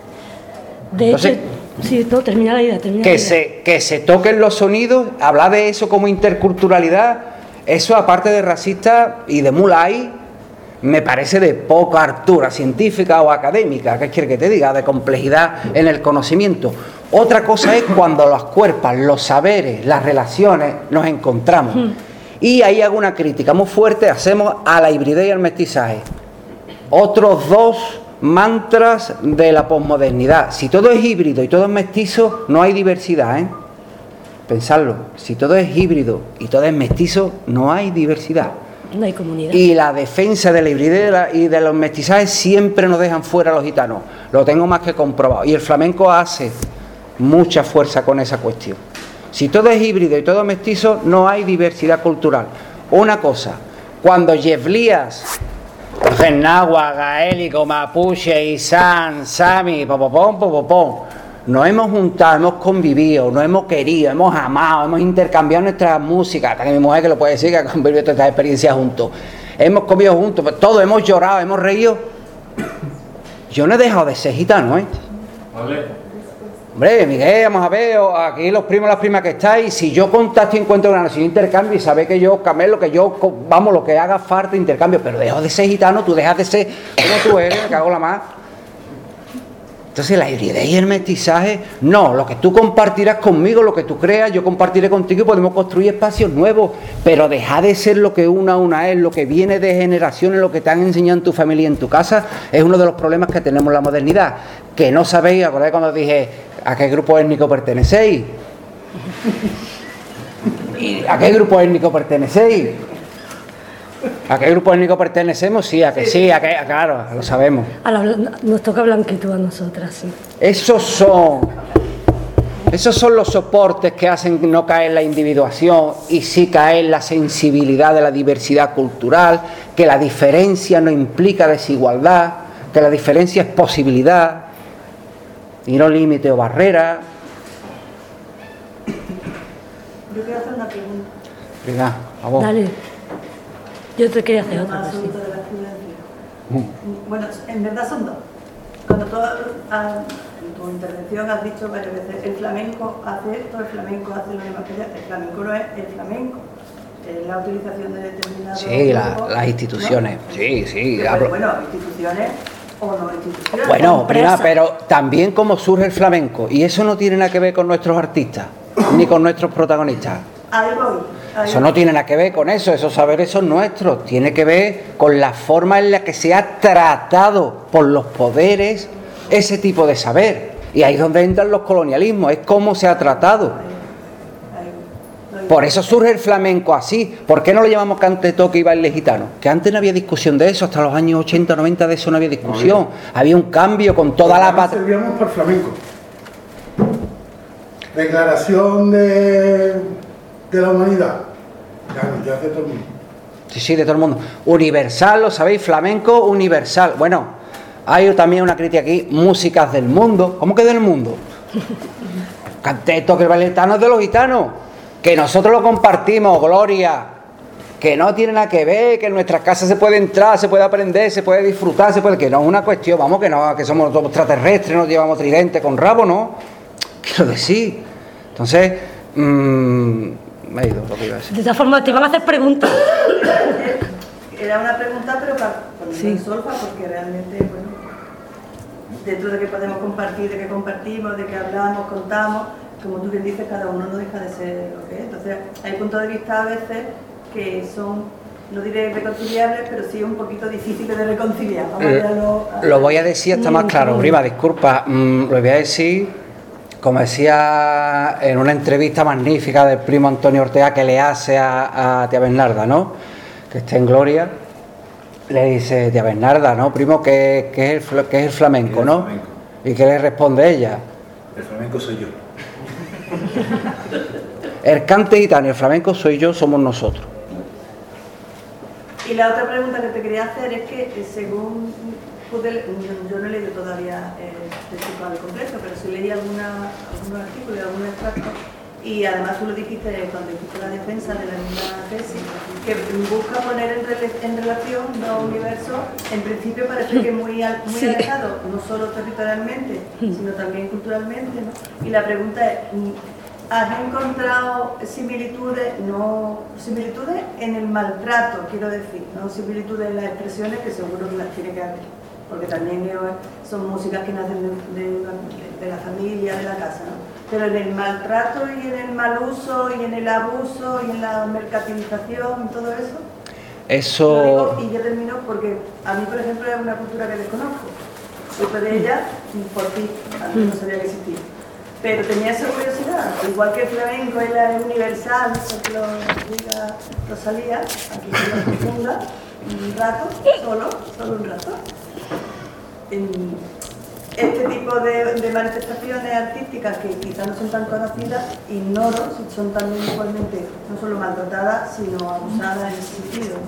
De Entonces, hecho, sí, no, termina la idea, termina que la idea. se, que se toquen los sonidos, hablar de eso como interculturalidad, eso aparte de racista y de mulay, me parece de poca altura científica o académica, ¿qué quiere que te diga? De complejidad en el conocimiento. Otra cosa es cuando las cuerpas, los saberes, las relaciones nos encontramos. Hmm. Y ahí hago una crítica muy fuerte, hacemos a la hibridez y al mestizaje. Otros dos mantras de la posmodernidad. Si todo es híbrido y todo es mestizo, no hay diversidad, ¿eh? Pensadlo. Si todo es híbrido y todo es mestizo, no hay diversidad. No hay comunidad. Y la defensa de la hibridez y de los mestizajes siempre nos dejan fuera a los gitanos. Lo tengo más que comprobado. Y el flamenco hace mucha fuerza con esa cuestión. Si todo es híbrido y todo mestizo, no hay diversidad cultural. Una cosa, cuando Yeblías, Genagua, gaélico, mapuche, isán, sami, popopón, popopón, nos hemos juntado, hemos convivido, nos hemos querido, hemos amado, hemos intercambiado nuestras músicas, hasta que mi mujer que lo puede decir, que ha convivido todas estas experiencias juntos. Hemos comido juntos, pues todos hemos llorado, hemos reído. Yo no he dejado de ser gitano, ¿eh? Vale. Hombre, Miguel, vamos a ver, aquí los primos, las primas que estáis, si yo contacto y encuentro una nación de intercambio y sabéis que yo, Camelo, que yo, vamos, lo que haga falta de intercambio, pero dejo de ser gitano, tú dejas de ser como tú eres, me cago la más. Entonces la hibridez y el mestizaje, no, lo que tú compartirás conmigo, lo que tú creas, yo compartiré contigo y podemos construir espacios nuevos, pero deja de ser lo que una a una es, lo que viene de generaciones, lo que te han enseñado en tu familia y en tu casa, es uno de los problemas que tenemos en la modernidad, que no sabéis, acordáis cuando dije, ¿a qué grupo étnico pertenecéis? ¿Y a qué grupo étnico pertenecéis? ¿A qué grupo étnico pertenecemos? Sí, a que sí, a que, claro, lo sabemos. A la, nos toca blanquitud a nosotras, sí. Esos son, esos son los soportes que hacen no caer la individuación y sí caer la sensibilidad de la diversidad cultural, que la diferencia no implica desigualdad, que la diferencia es posibilidad y no límite o barrera. Yo quiero hacer una pregunta. Venga, a vos. Dale. Yo te quería hacer otra. Sí. De la mm. Bueno, en verdad son dos. Cuando tú ah, en tu intervención has dicho varias veces, el flamenco hace esto, el flamenco hace lo demás que ya. El flamenco no es el flamenco, es la utilización de determinados... Sí, la, las instituciones, ¿no? Sí, sí. Pero, hablo. Bueno, instituciones o no instituciones. Bueno, prima, pero también cómo surge el flamenco, y eso no tiene nada que ver con nuestros artistas, ni con nuestros protagonistas. Ahí voy. Eso no tiene nada que ver con eso, esos saberes son nuestros, tiene que ver con la forma en la que se ha tratado por los poderes ese tipo de saber. Y ahí es donde entran los colonialismos, es cómo se ha tratado. Ahí, ahí, Por eso surge el flamenco así. ¿Por qué no lo llamamos cante, toque y baile gitano? Que antes no había discusión de eso, hasta los años ochenta, noventa de eso no había discusión. No había. había un cambio con toda la patria. Servíamos por flamenco. Declaración de, de la humanidad. Claro, ya hace todo el mundo. Sí, sí, de todo el mundo. Universal, ¿lo sabéis? Flamenco universal. Bueno, hay también una crítica aquí, músicas del mundo. ¿Cómo que del mundo? Cante, toque, baile gitano es de los gitanos. Que nosotros lo compartimos, Gloria. Que no tiene nada que ver, que en nuestras casas se puede entrar, se puede aprender, se puede disfrutar, se puede... Que no es una cuestión, vamos, que no, que somos todos extraterrestres, nos llevamos tridente con rabo, ¿no? Quiero decir. Entonces, mmm, me he ido lo que iba a decir. De esa forma, te iban a hacer preguntas. Era una pregunta, pero para ponerlo en solfa, porque realmente, bueno, dentro de que podemos compartir, de que compartimos, de que hablamos, contamos, como tú bien dices, cada uno no deja de ser lo que es. Entonces, hay puntos de vista a veces que son, no diré reconciliables, pero sí un poquito difíciles de reconciliar. Vamos eh, a lo, a lo voy a decir hasta más claro, Brima, disculpa, mmm, lo voy a decir, como decía en una entrevista magnífica del primo Antonio Ortega que le hace a, a tía Bernarda, ¿no? Que está en Gloria, le dice, tía Bernarda, ¿no? Primo, ¿qué, qué, es, el, qué es el flamenco, no? Flamenco. ¿Y qué le responde ella? El flamenco soy yo. El cante gitano y el flamenco soy yo, somos nosotros. Y la otra pregunta que te quería hacer es que según pude, yo, yo no he leído todavía este tipo de completo, pero sí leí alguna, algunos artículos y algunos extractos, y además tú lo dijiste cuando hiciste la defensa de la misma tesis, que busca poner en, rel en relación dos universos, en principio parece que muy, muy sí. alejados, no solo territorialmente, sino también culturalmente, ¿no? Y la pregunta es, ¿has encontrado similitudes, no similitudes en el maltrato, quiero decir, no similitudes en las expresiones, que seguro que las tiene que haber? Porque también son músicas que nacen de, de, de la familia, de la casa, ¿no? Pero en el maltrato y en el mal uso y en el abuso y en la mercantilización y todo eso. Eso... Digo, y yo termino porque a mí, por ejemplo, es una cultura que desconozco. Supe de ella por ti, antes no sabía que existía. Pero tenía esa curiosidad, igual que el flamenco es universal, porque lo diga Rosalía, aquí se lo confunda, un rato, solo, solo un rato. En este tipo de, de manifestaciones artísticas que quizás no son tan conocidas, ignoro si son también igualmente no solo maltratadas, sino abusadas en ese sentido.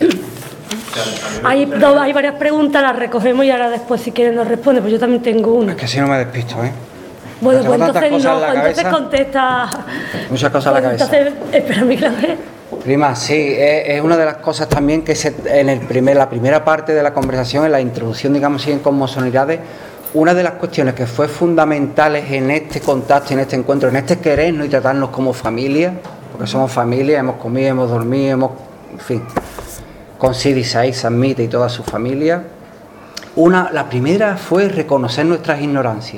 Hay, do, hay varias preguntas, las recogemos y ahora después si quieren nos responde, pues yo también tengo una. Es que si no me despisto, ¿eh? Bueno, pues entonces no, pues entonces contesta... Muchas cosas en la cabeza. Entonces, espérame, Claudia. Prima, sí, es, es una de las cosas también que se, en el primer, la primera parte de la conversación, en la introducción, digamos, en Cosmosonoridades, una de las cuestiones que fue fundamentales en este contacto, en este encuentro, en este querernos y tratarnos como familia, porque somos familia, hemos comido, hemos dormido, hemos, en fin, con Sidi Said, Samite y toda su familia. Una, la primera fue reconocer nuestras ignorancias.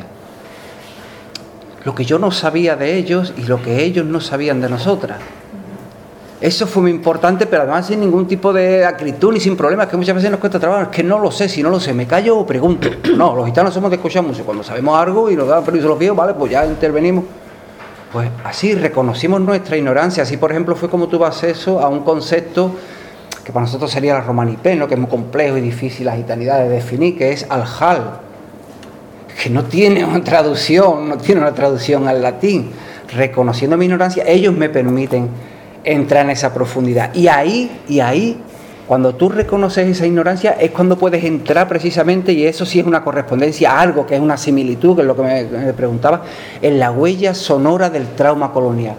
Lo que yo no sabía de ellos y lo que ellos no sabían de nosotras. Eso fue muy importante, pero además sin ningún tipo de acritud ni sin problemas, que muchas veces nos cuesta trabajo. Es que no lo sé, si no lo sé, me callo o pregunto. No, los gitanos somos de escuchar música. Cuando sabemos algo y nos dan permiso los viejos, vale, pues ya intervenimos. Pues así reconocimos nuestra ignorancia. Así, por ejemplo, fue como tuvo acceso a un concepto que para nosotros sería la romanipé, ¿no? Que es muy complejo y difícil la gitanidad de definir, que es aljal, que no tiene una traducción, no tiene una traducción al latín. Reconociendo mi ignorancia, ellos me permiten entrar en esa profundidad. Y ahí, y ahí, cuando tú reconoces esa ignorancia, es cuando puedes entrar precisamente, y eso sí es una correspondencia a algo que es una similitud, que es lo que me, me preguntaba, en la huella sonora del trauma colonial.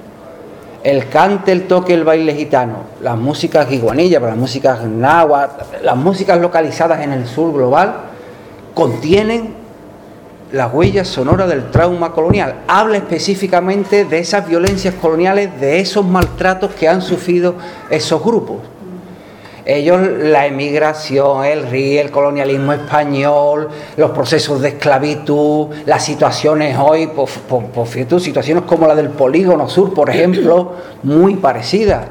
El cante, el toque, el baile gitano, las músicas guiguanillas, las músicas náhuatl, las músicas localizadas en el sur global, contienen la huella sonora del trauma colonial. Habla específicamente de esas violencias coloniales, de esos maltratos que han sufrido esos grupos. Ellos, la emigración, el R I, el colonialismo español, los procesos de esclavitud, las situaciones hoy, pues, pues, pues fíjate, situaciones como la del Polígono Sur, por ejemplo, muy parecidas.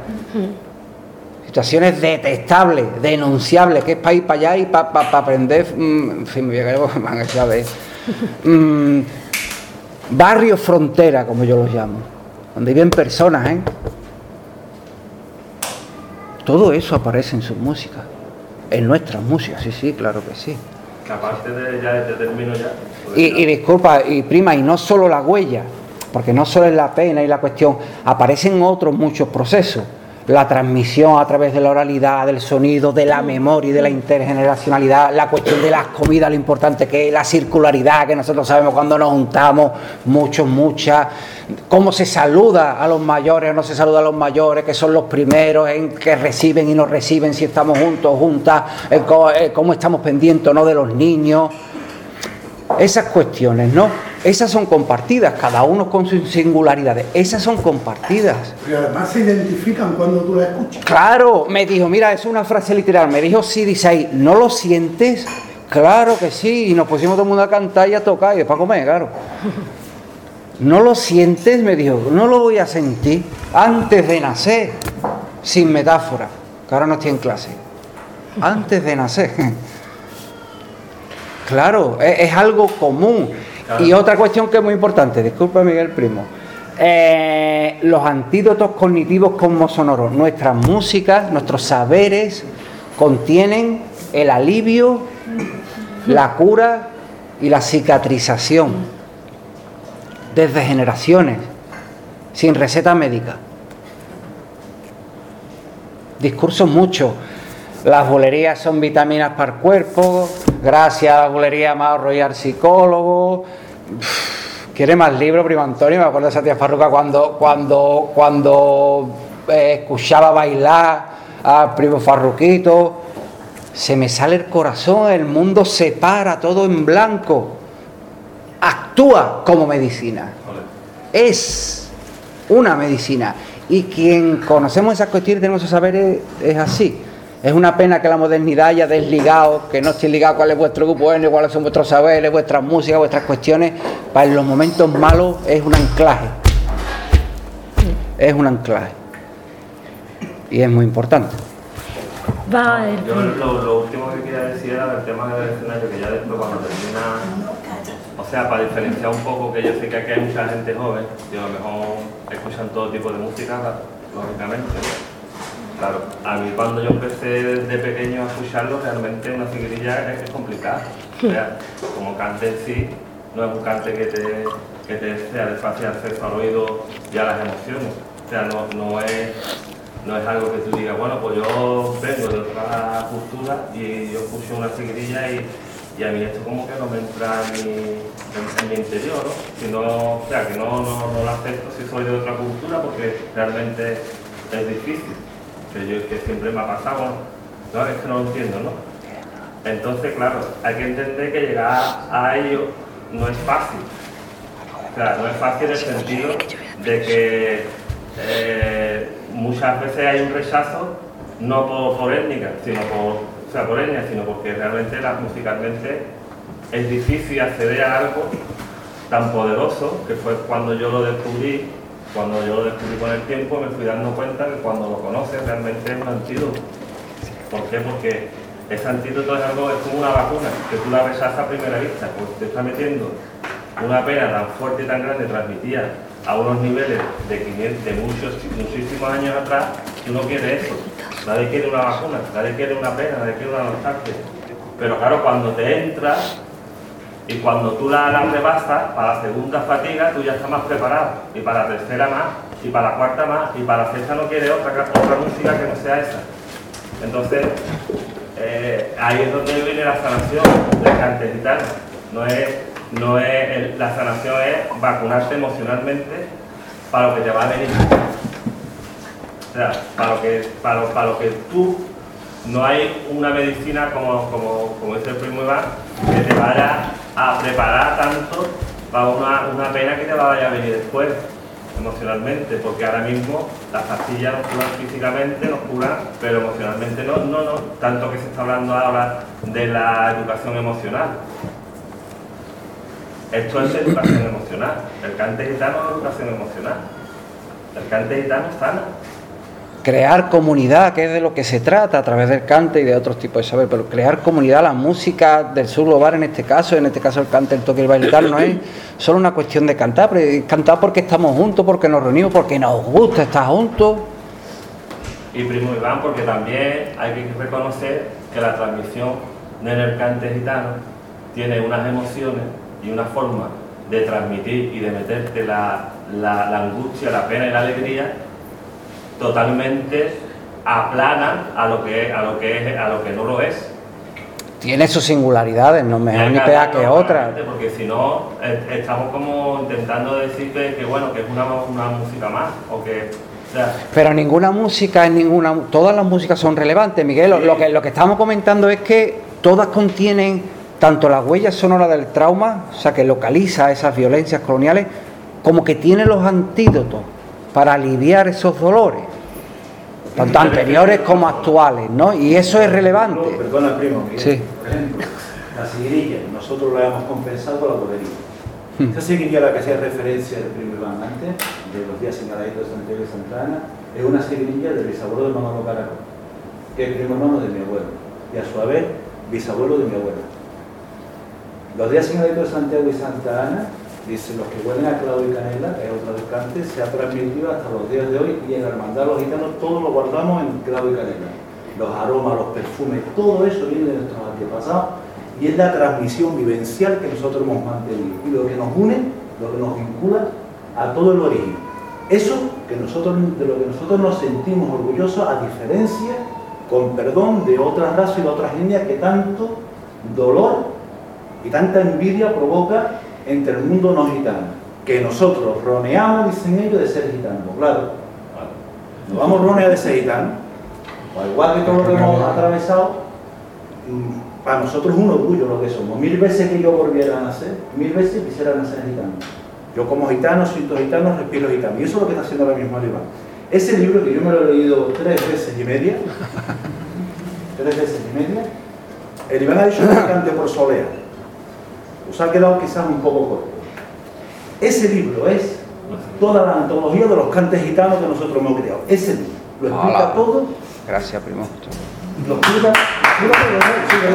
Situaciones detestables, denunciables, que es para ir para allá y para pa, pa aprender, en fin, me voy a caer porque me van a echar de... Mm, barrio frontera, como yo los llamo. donde viven personas, ¿eh? Todo eso aparece en su música, en nuestras músicas, sí, sí, claro que sí. Que aparte de, ya de término ya... Y, y disculpa, y prima, y no solo la huella, porque no solo es la pena y la cuestión, aparecen otros muchos procesos. La transmisión a través de la oralidad, del sonido, de la memoria y de la intergeneracionalidad, la cuestión de las comidas, lo importante que es, la circularidad, que nosotros sabemos cuando nos juntamos, muchos, muchas, cómo se saluda a los mayores o no se saluda a los mayores, que son los primeros en que reciben y nos reciben si estamos juntos, juntas, eh, cómo, eh, cómo estamos pendientes o no de los niños. Esas cuestiones, ¿no? Esas son compartidas, cada uno con sus singularidades, esas son compartidas. Y además se identifican cuando tú las escuchas. Claro, me dijo, mira, es una frase literal, me dijo, sí, dice ahí, ¿no lo sientes? Claro que sí, y nos pusimos todo el mundo a cantar y a tocar y después a comer, claro. ¿No lo sientes? Me dijo, no lo voy a sentir antes de nacer, sin metáfora, que ahora no estoy en clase, antes de nacer. Claro, es, es algo común. Claro. Y otra cuestión que es muy importante, disculpa Miguel Primo, eh, los antídotos cognitivos cosmosonoros, nuestras músicas, nuestros saberes contienen el alivio, la cura y la cicatrización desde generaciones, sin receta médica. Discursos muchos. Las bulerías son vitaminas para el cuerpo, gracias a la bulería me ahorro y al psicólogo. ¿Quiere más libros, primo Antonio? Me acuerdo de esa tía Farruca cuando, cuando, cuando eh, escuchaba bailar al primo Farruquito. Se me sale el corazón, el mundo se para, todo en blanco. Actúa como medicina. Es una medicina. Y quien conocemos esas cuestiones, tenemos que saber, es, es así. Es una pena que la modernidad haya desligado, que no esté ligado cuál es vuestro grupo étnico, cuáles son vuestros saberes, vuestras músicas, vuestras cuestiones. Para en los momentos malos es un anclaje. Es un anclaje. Y es muy importante. Vale. Yo lo, lo último que quería decir era el tema del escenario, que ya después cuando termina, o sea, para diferenciar un poco, que yo sé que aquí hay mucha gente joven, y a lo mejor escuchan todo tipo de música, lógicamente. Claro, a mí cuando yo empecé desde pequeño a escucharlo, realmente una figuerilla es complicada. O sea, como cante en sí, no es un cante que te, que te sea de fácil acceso al oído y a las emociones. O sea, no, no, es, no es algo que tú digas, bueno, pues yo vengo de otra cultura y yo escucho una figuerilla y, y a mí esto como que no me entra en mi, en, en mi interior, ¿no? Si no, o sea, que no, no, no lo acepto si soy de otra cultura porque realmente es difícil. Que yo que siempre me ha pasado, ¿no? Es que no lo entiendo, ¿no? Entonces, claro, hay que entender que llegar a ello no es fácil. O sea, no es fácil en el sentido de que eh, muchas veces hay un rechazo, no por, por étnica, sino por, o sea, por etnia, sino porque realmente la, musicalmente es difícil acceder a algo tan poderoso, que fue cuando yo lo descubrí. Cuando yo lo descubrí con el tiempo me fui dando cuenta que cuando lo conoces realmente es un antídoto. ¿Por qué? Porque ese antídoto es algo, es como una vacuna, que tú la rechazas a primera vista, pues te está metiendo una pena tan fuerte y tan grande transmitida a unos niveles de, quinientos, de muchos, muchísimos años atrás, que uno quiere eso. Nadie quiere una vacuna, nadie quiere una pena, nadie quiere una nostalgia. Pero claro, cuando te entras, y cuando tú la, la repasas, para la segunda fatiga tú ya estás más preparado, y para la tercera más, y para la cuarta más, y para la sexta no quiere otra, otra música que no sea esa. Entonces, eh, ahí es donde viene la sanación del cante gitano. No es, no es, el, la sanación es vacunarte emocionalmente para lo que te va a venir. O sea, para lo que, para lo, para lo que tú, no hay una medicina como, como, como dice el primo Iván, que te vaya a preparar tanto para una, una pena que te vaya a venir después, emocionalmente, porque ahora mismo las pastillas nos curan físicamente, nos curan, pero emocionalmente no, no, no, tanto que se está hablando ahora de la educación emocional. Esto es educación emocional, el cante gitano es educación emocional, el cante gitano sana. crear comunidad, que es de lo que se trata a través del cante y de otros tipos de saber, pero crear comunidad, la música del sur global en este caso, en este caso el cante, el toque y el baile tal, no es solo una cuestión de cantar, pero es cantar porque estamos juntos, porque nos reunimos, porque nos gusta estar juntos. Y primo Iván, porque también hay que reconocer que la transmisión en el cante gitano tiene unas emociones y una forma de transmitir y de meterte la, la, la angustia, la pena y la alegría totalmente aplanan a lo que a lo que es, a lo que no lo es. Tiene sus singularidades, no mejor ni peor que otra. Porque si no, estamos como intentando decir que, que bueno, que es una, una música más, o que... O sea, pero ninguna música es ninguna... Todas las músicas son relevantes, Miguel. Sí. Lo, que, lo que estamos comentando es que todas contienen tanto la huella sonora del trauma, o sea, que localiza esas violencias coloniales, como que tiene los antídotos para aliviar esos dolores, tanto anteriores como actuales, ¿no? Y eso es relevante. Perdona, primo, Miguel. Sí. Por ejemplo, la seguirilla, nosotros la hemos compensado con la bolería. Esta seguirilla a la que hacía referencia el primo Iván antes, de los días señaladitos de Santiago y Santa Ana, es una seguirilla del bisabuelo de Manolo Caracol, que es primo hermano de mi abuelo, y a su vez, bisabuelo de mi abuela. Los días señaladitos de Santiago y Santa Ana, dice, los que huelen a clavo y canela, que es otra vez cante, se ha transmitido hasta los días de hoy, y en la hermandad los gitanos todos lo guardamos en clavo y canela. Los aromas, los perfumes, todo eso viene de nuestros antepasados, y es la transmisión vivencial que nosotros hemos mantenido, y lo que nos une, lo que nos vincula a todo el origen. Eso que nosotros, de lo que nosotros nos sentimos orgullosos, a diferencia, con perdón, de otras razas y de otras etnias que tanto dolor y tanta envidia provoca entre el mundo no gitano, que nosotros roneamos, dicen ellos, de ser gitanos. Claro, nos vamos ronear de ser gitanos, o al igual que todo lo que hemos atravesado, para nosotros es un orgullo lo que somos. Mil veces que yo volviera a nacer, mil veces quisiera nacer gitano. Yo como gitano, siento gitano, respiro gitano, y eso es lo que está haciendo ahora mismo el Iván. Ese libro que yo me lo he leído tres veces y media, tres veces y media, el Iván ha dicho que cante por solea. Os ha quedado quizás un poco corto. Ese libro es toda la antología de los cantes gitanos que nosotros hemos creado. Ese libro lo explica Hola. todo. Gracias, primo. Lo explica, lo explica,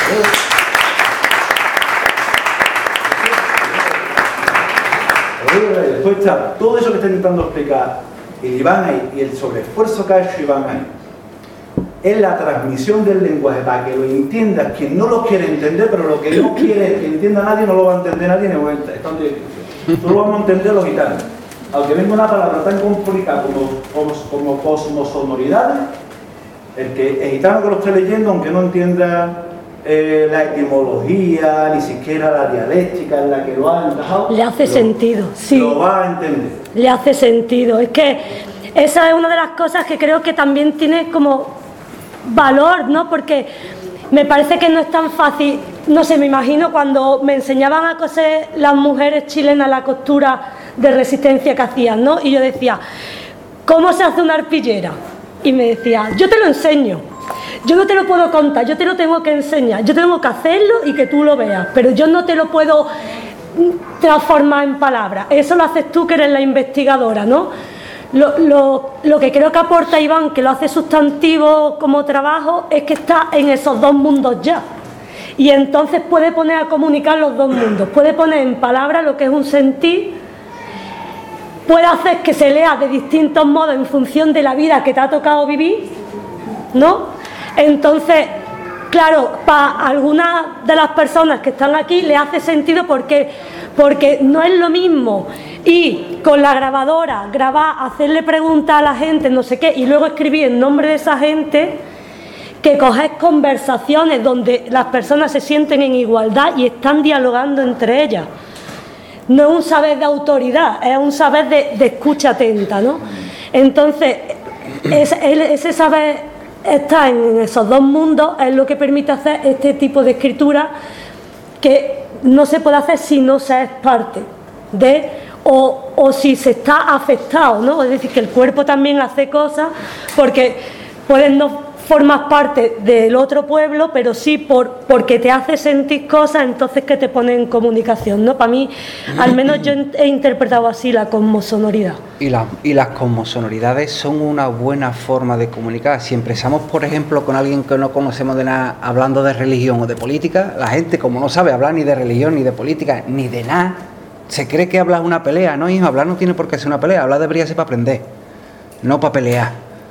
después está todo eso que está intentando explicar el Iván ahí y el sobreesfuerzo que ha hecho Iván ahí. Es la transmisión del lenguaje para que lo entiendas quien no lo quiere entender, pero lo que no quiere que entienda nadie no lo va a entender nadie ni vuelta. Esto lo vamos a entender los gitanos. Aunque venga una palabra tan complicada como, como, como cosmosonoridades, el, que, el gitano que lo esté leyendo, aunque no entienda eh, la etimología, ni siquiera la dialéctica en la que lo ha encajado, le hace lo, sentido, sí. Lo va a entender. Le hace sentido. Es que esa es una de las cosas que creo que también tiene como valor, ¿no? Porque me parece que no es tan fácil. No sé, me imagino cuando me enseñaban a coser las mujeres chilenas la costura de resistencia que hacían, ¿no? Y yo decía, ¿cómo se hace una arpillera? Y me decía, yo te lo enseño. Yo no te lo puedo contar, yo te lo tengo que enseñar. Yo tengo que hacerlo y que tú lo veas, pero yo no te lo puedo transformar en palabras. Eso lo haces tú, que eres la investigadora, ¿no? Lo, lo, lo que creo que aporta Iván, que lo hace sustantivo como trabajo, es que está en esos dos mundos ya. Y entonces puede poner a comunicar los dos mundos, puede poner en palabras lo que es un sentir, puede hacer que se lea de distintos modos en función de la vida que te ha tocado vivir, ¿no? Entonces, claro, para algunas de las personas que están aquí le hace sentido porque, porque no es lo mismo y con la grabadora grabar, hacerle preguntas a la gente, no sé qué, y luego escribir en nombre de esa gente, que coger conversaciones donde las personas se sienten en igualdad y están dialogando entre ellas. No es un saber de autoridad, es un saber de, de escucha atenta, ¿no? Entonces, ese, ese saber estar en esos dos mundos es lo que permite hacer este tipo de escritura que no se puede hacer si no se es parte de, o, o si se está afectado, ¿no? Es decir, que el cuerpo también hace cosas, porque pueden no formas parte del otro pueblo, pero sí por, porque te hace sentir cosas, entonces que te pone en comunicación, ¿no? Para mí, al menos yo he interpretado así la cosmosonoridad. Y, la, y las cosmosonoridades son una buena forma de comunicar. Si empezamos, por ejemplo, con alguien que no conocemos de nada, hablando de religión o de política, la gente, como no sabe hablar ni de religión, ni de política, ni de nada, se cree que habla una pelea. No, hijo, hablar no tiene por qué ser una pelea, hablar debería ser para aprender, no para pelear.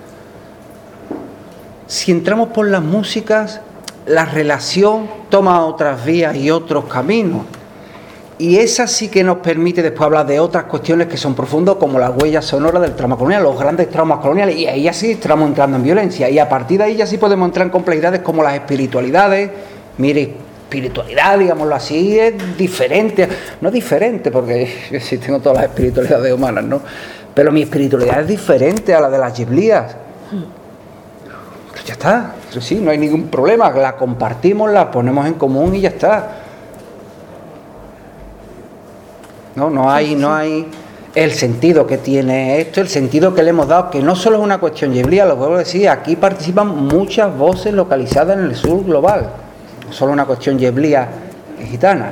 Si entramos por las músicas, la relación toma otras vías y otros caminos. Y esa sí que nos permite después hablar de otras cuestiones que son profundas, como las huellas sonoras del trauma colonial, los grandes traumas coloniales, y ahí ya sí estamos entrando en violencia. Y a partir de ahí ya sí podemos entrar en complejidades como las espiritualidades. Mire, espiritualidad, digámoslo así, es diferente. No diferente, porque yo sí tengo todas las espiritualidades humanas, ¿no? Pero mi espiritualidad es diferente a la de las yiblías. Pues ya está, sí, no hay ningún problema, la compartimos, la ponemos en común y ya está. No, no hay, no hay el sentido que tiene esto, el sentido que le hemos dado, que no solo es una cuestión yiblía, lo vuelvo a decir, aquí participan muchas voces localizadas en el sur global, no solo una cuestión yiblía y gitana.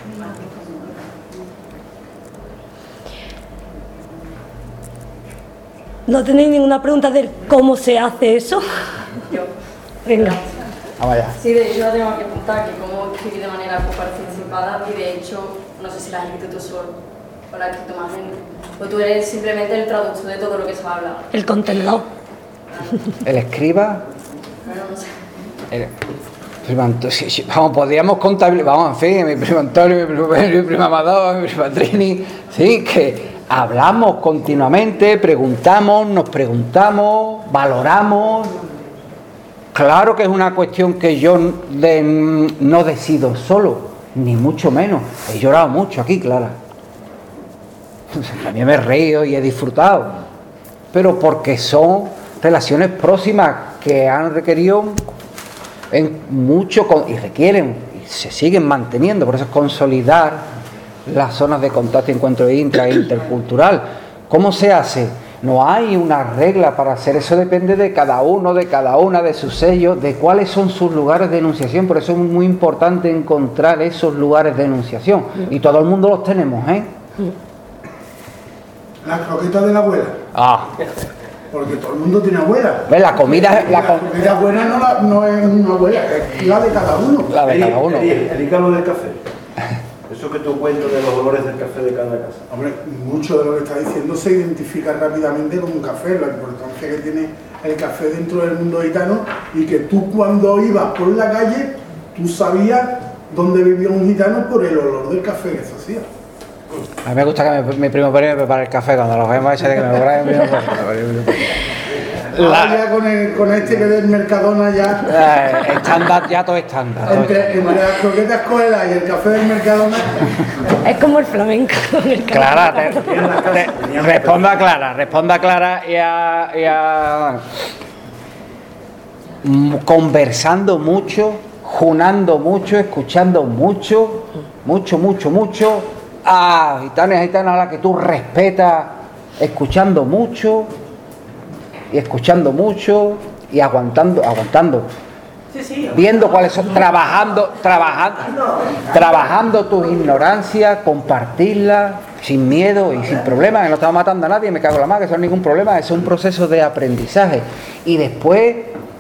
¿No tenéis ninguna pregunta de cómo se hace eso? Yo. Venga. Vamos allá. Sí, de hecho tengo que apuntar que cómo escribí de manera coparticipada y de hecho, no sé si la has escrito tú solo o la has escrito más gente, o tú eres simplemente el traductor de todo lo que se habla. El contenedor. El escriba. Bueno, no sé. El, prima, sí, sí, vamos, podríamos contabilizar, vamos, en fin, mi primo Antonio, mi primo, mi prima Amador, mi prima Trini, sí, que hablamos continuamente, preguntamos, nos preguntamos, valoramos. Claro que es una cuestión que yo de, no decido solo, ni mucho menos. He llorado mucho aquí, Clara. También me he reído y he disfrutado. Pero porque son relaciones próximas que han requerido en mucho y requieren y se siguen manteniendo. Por eso es consolidar las zonas de contacto y encuentro intra e intercultural. ¿Cómo se hace? No hay una regla para hacer eso, depende de cada uno, de cada una de sus sellos, de cuáles son sus lugares de enunciación. Por eso es muy importante encontrar esos lugares de enunciación. Y todo el mundo los tenemos, ¿eh? Las croquetas de la abuela. Ah. Porque todo el mundo tiene abuela. ¿Ves? La comida... La, la comida buena no, la, no es una abuela, es la de cada uno. La de cada uno. El hígado del café. Eso que tú cuentas de los olores del café de cada casa. Hombre, mucho de lo que está diciendo se identifica rápidamente con un café, la importancia que tiene el café dentro del mundo gitano y que tú cuando ibas por la calle, tú sabías dónde vivía un gitano por el olor del café que se hacía. A mí me gusta que mi, mi primo Pérez me prepare el café cuando los vemos ese de que me lo trae mi primo Pérez. La... ya con, el, con este que del Mercadona ya... Eh, estándar, ya todo estándar. Entre, entre las croquetas Coela y el café del Mercadona... Es como el flamenco. El Clara, te, te, responda Clara, responda Clara y a, y a... Conversando mucho, junando mucho, escuchando mucho, mucho, mucho, mucho, a gitanos y gitanas a la que tú respetas, escuchando mucho... y escuchando mucho y aguantando, aguantando, sí, sí, viendo cuáles son, trabajando, trabajando, trabajando tus ignorancias, compartirlas sin miedo y sin problema, que no estaba matando a nadie, me cago en la mano, que eso no es ningún problema, eso es un proceso de aprendizaje. Y después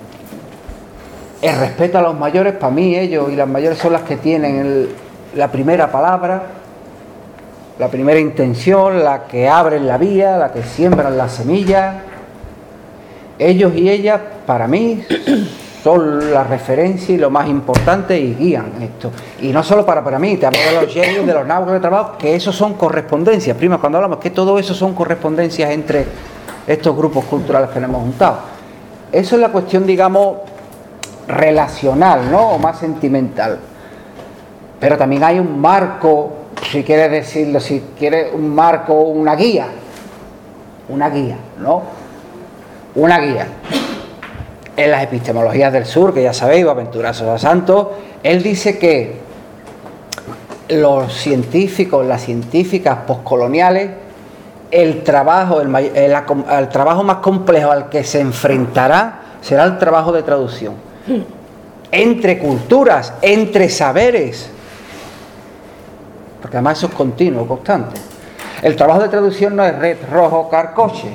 el respeto a los mayores, para mí ellos y las mayores son las que tienen el, la primera palabra, la primera intención, la que abren la vía, la que siembran las semillas. Ellos y ellas, para mí, son la referencia y lo más importante y guían esto. Y no solo para, para mí, también de los genios, de los nabos de trabajo, que eso son correspondencias. Prima, cuando hablamos que todo eso son correspondencias entre estos grupos culturales que nos hemos juntado. Eso es la cuestión, digamos, relacional, ¿no? O más sentimental. Pero también hay un marco, si quieres decirlo, si quieres un marco, una guía. Una guía, ¿no? Una guía. En las epistemologías del sur, que ya sabéis, Boaventura Sosa Santos, él dice que los científicos, las científicas poscoloniales, el trabajo, el, el, el trabajo más complejo al que se enfrentará será el trabajo de traducción. Entre culturas, entre saberes. Porque además eso es continuo, constante. El trabajo de traducción no es red rojo carcoche.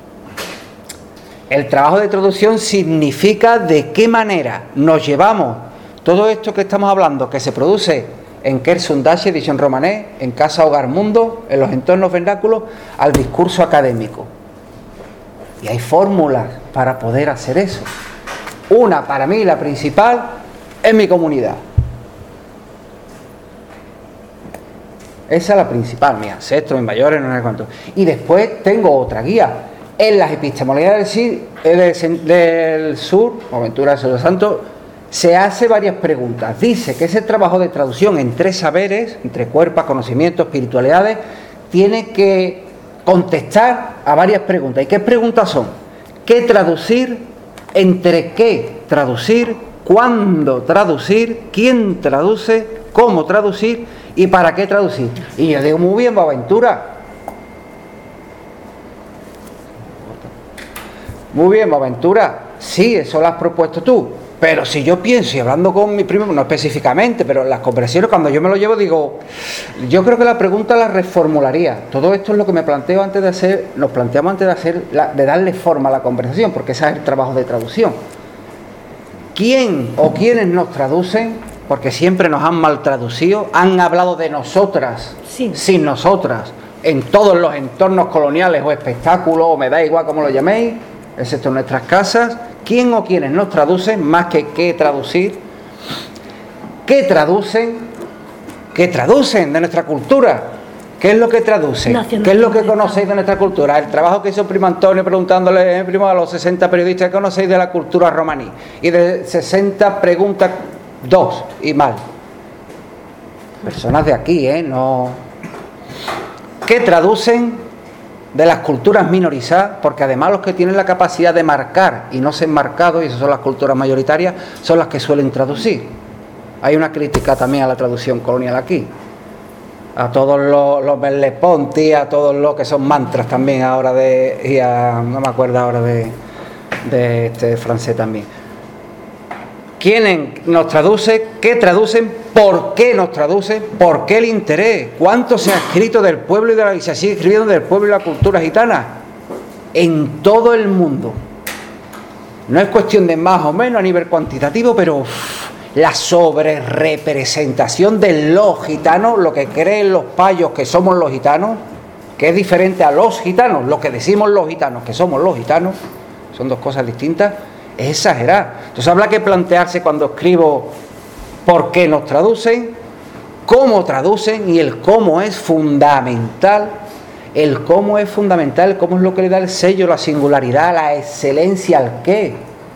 El trabajo de traducción significa de qué manera nos llevamos todo esto que estamos hablando, que se produce en Kersundashi, edición romanés, en Casa Hogar Mundo, en los entornos vernáculos, al discurso académico. Y hay fórmulas para poder hacer eso. Una, para mí, la principal, es mi comunidad. Esa es la principal, mis ancestros, mis mayores, no sé cuánto. Y después tengo otra guía. En las epistemologías del, del sur, Aventura de los Santos, se hace varias preguntas. Dice que ese trabajo de traducción entre saberes, entre cuerpos, conocimientos, espiritualidades, tiene que contestar a varias preguntas. ¿Y qué preguntas son? ¿Qué traducir? ¿Entre qué traducir? ¿Cuándo traducir? ¿Quién traduce? ¿Cómo traducir? ¿Y para qué traducir? Y yo digo, muy bien, Boaventura. Muy bien, Boaventura. Sí, eso lo has propuesto tú. Pero si yo pienso, y hablando con mi primo, no específicamente, pero en las conversaciones, cuando yo me lo llevo, digo, yo creo que la pregunta la reformularía. Todo esto es lo que me planteo antes de hacer, nos planteamos antes de hacer, la, de darle forma a la conversación, porque ese es el trabajo de traducción. ¿Quién o quiénes nos traducen? Porque siempre nos han mal traducido, han hablado de nosotras, sí. sin nosotras, en todos los entornos coloniales o espectáculos, o me da igual como lo llaméis, excepto en nuestras casas. ¿Quién o quiénes nos traducen? Más que qué traducir. ¿Qué traducen? ¿Qué traducen de nuestra cultura? ¿Qué es lo que traducen? ¿Qué es lo que conocéis de nuestra cultura? El trabajo que hizo Primo Antonio preguntándole eh, primo, a los sesenta periodistas que conocéis de la cultura romaní. Y de sesenta preguntas, dos y mal. Personas de aquí, ¿eh? No. ¿Qué traducen de las culturas minorizadas? Porque además los que tienen la capacidad de marcar y no ser marcados, y esas son las culturas mayoritarias, son las que suelen traducir. Hay una crítica también a la traducción colonial aquí. A todos los, los Merleau-Ponty, a todos los que son mantras también ahora de... y a, no me acuerdo ahora de, de este francés también. ¿Quién nos traduce? ¿Qué traducen? ¿Por qué nos traducen? ¿Por qué el interés? ¿Cuánto se ha escrito del pueblo y de la, y se sigue escribiendo del pueblo y la cultura gitana? En todo el mundo. No es cuestión de más o menos a nivel cuantitativo, pero uff, la sobrerepresentación de los gitanos, lo que creen los payos que somos los gitanos, que es diferente a los gitanos, lo que decimos los gitanos que somos los gitanos, son dos cosas distintas. Es exagerar. Entonces habrá que plantearse cuando escribo por qué nos traducen, cómo traducen, y el cómo es fundamental. El cómo es fundamental, el cómo es lo que le da el sello, la singularidad, la excelencia al qué.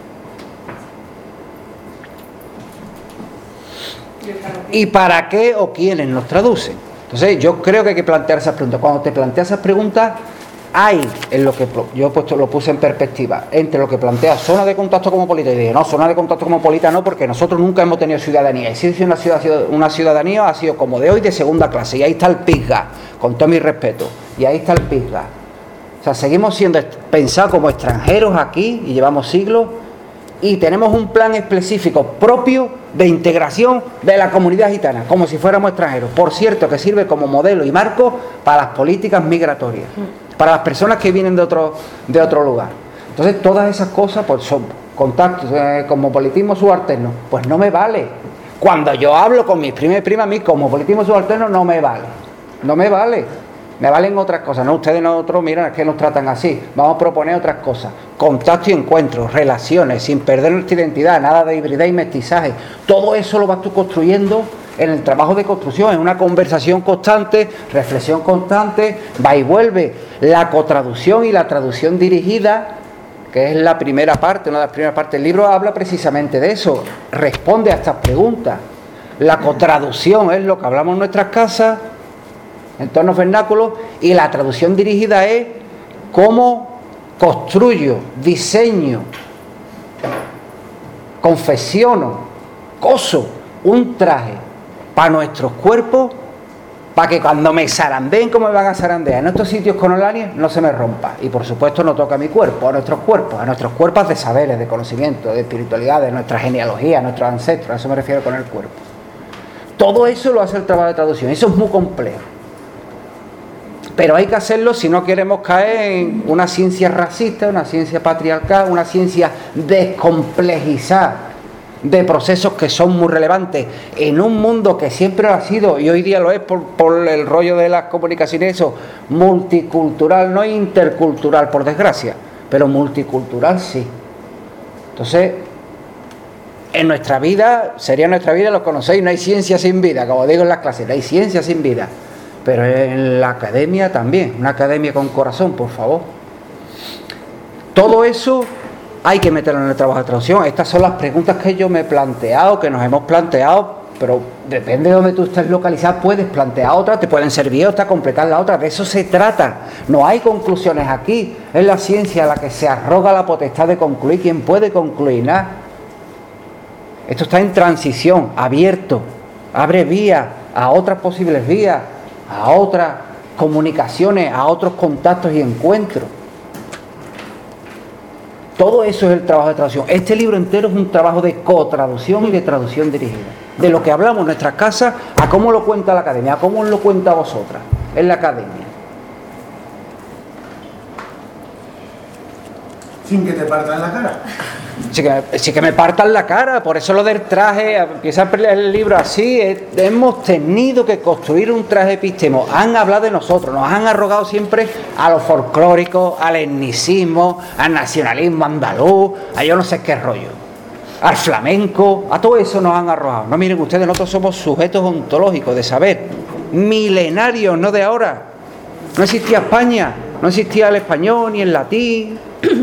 ¿Y para qué o quiénes nos traducen? Entonces yo creo que hay que plantear esas preguntas. Cuando te planteas esas preguntas, hay en lo que yo he puesto, lo puse en perspectiva entre lo que plantea zona de contacto cosmopolita y de no, zona de contacto cosmopolita no, porque nosotros nunca hemos tenido ciudadanía. Y si es una, ciudad, una ciudadanía ha sido como de hoy, de segunda clase, y ahí está el pisga, con todo mi respeto, y ahí está el pisga. O sea, seguimos siendo pensados como extranjeros aquí y llevamos siglos, y tenemos un plan específico propio de integración de la comunidad gitana, como si fuéramos extranjeros. Por cierto, que sirve como modelo y marco para las políticas migratorias, para las personas que vienen de otro, de otro lugar. Entonces, todas esas cosas, pues son contactos, eh, cosmopolitismo subalterno, pues no me vale. Cuando yo hablo con mis primas y primas, a mí cosmopolitismo subalterno no me vale. No me vale. Me valen otras cosas, no ustedes nosotros, miren, es que nos tratan así. Vamos a proponer otras cosas. Contacto y encuentros, relaciones, sin perder nuestra identidad, nada de hibridad y mestizaje. Todo eso lo vas tú construyendo en el trabajo de construcción, en una conversación constante, reflexión constante, va y vuelve. La cotraducción y la traducción dirigida, que es la primera parte, una de las primeras partes del libro, habla precisamente de eso. Responde a estas preguntas. La cotraducción es lo que hablamos en nuestras casas, entornos vernáculos, y la traducción dirigida es cómo construyo, diseño, confecciono, coso un traje para nuestros cuerpos para que cuando me zarandeen como me van a zarandear en estos sitios coloniales no se me rompa. Y por supuesto no toca a mi cuerpo, a nuestros cuerpos, a nuestros cuerpos de saberes, de conocimiento, de espiritualidad, de nuestra genealogía, nuestros ancestros, a eso me refiero con el cuerpo. Todo eso lo hace el trabajo de traducción, eso es muy complejo. Pero hay que hacerlo si no queremos caer en una ciencia racista, una ciencia patriarcal, una ciencia descomplejizada de procesos que son muy relevantes en un mundo que siempre lo ha sido y hoy día lo es por, por el rollo de las comunicaciones, eso, multicultural, no intercultural por desgracia, pero multicultural sí. Entonces, en nuestra vida, sería nuestra vida, lo conocéis, no hay ciencia sin vida, como digo en las clases, no hay ciencia sin vida, pero en la academia también, una academia con corazón, por favor. Todo eso hay que meterlo en el trabajo de traducción. Estas son las preguntas que yo me he planteado, que nos hemos planteado, pero depende de donde tú estés localizado, puedes plantear otras, te pueden servir otras, completar la otra, de eso se trata. No hay conclusiones aquí, es la ciencia la que se arroga la potestad de concluir. ¿Quién puede concluir? Nada. Esto está en transición, abierto, abre vías a otras posibles vías, a otras comunicaciones, a otros contactos y encuentros. Todo eso es el trabajo de traducción. Este libro entero es un trabajo de cotraducción y de traducción dirigida. De lo que hablamos en nuestras casas, a cómo lo cuenta la academia, a cómo lo cuenta vosotras en la academia. Sin que te partan la cara. Sí que, me, sí que me partan la cara, por eso lo del traje, empieza el libro así, eh, hemos tenido que construir un traje epistemo, han hablado de nosotros, nos han arrogado siempre a lo folclórico, al etnicismo, al nacionalismo andaluz, a yo no sé qué rollo, al flamenco, a todo eso nos han arrojado. No, miren ustedes, nosotros somos sujetos ontológicos de saber, milenarios, no de ahora. No existía España, no existía el español ni el latín.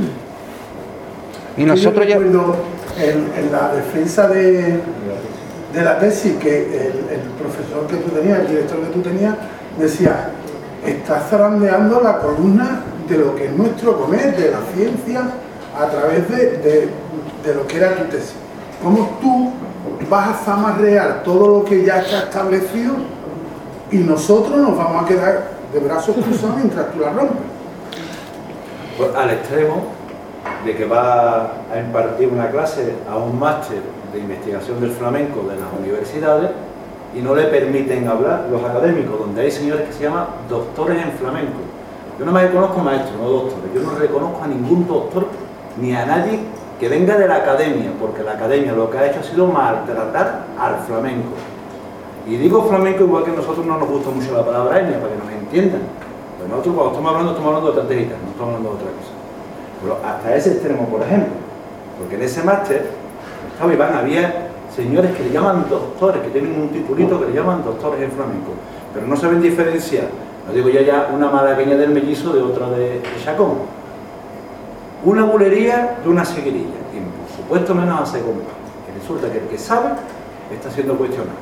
Y nosotros ya... recuerdo en, en la defensa de, de la tesis que el, el profesor que tú tenías, el director que tú tenías, decía, estás zarandeando la columna de lo que es nuestro comer, de la ciencia, a través de, de, de lo que era tu tesis. ¿Cómo tú vas a zamarrear todo lo que ya está establecido y nosotros nos vamos a quedar de brazos cruzados mientras tú la rompes? Pues al extremo de que va a impartir una clase a un máster de investigación del flamenco de las universidades y no le permiten hablar los académicos, donde hay señores que se llaman doctores en flamenco. Yo no me reconozco maestros, no doctores. Yo no reconozco a ningún doctor ni a nadie que venga de la academia, porque la academia lo que ha hecho ha sido maltratar al flamenco. Y digo flamenco igual que a nosotros no nos gusta mucho la palabra etnia, para que nos entiendan. Pues nosotros cuando estamos hablando, estamos hablando de tantejitas, no estamos hablando de otra cosa. Pero hasta ese extremo, por ejemplo, porque en ese máster, Javi, van, había señores que le llaman doctores, que tienen un titulito que le llaman doctores en flamenco, pero no saben diferenciar, no digo ya ya una malagueña del mellizo de otra de, de Chacón, una bulería de una seguirilla, y por supuesto menos a segunda, que resulta que el que sabe está siendo cuestionado,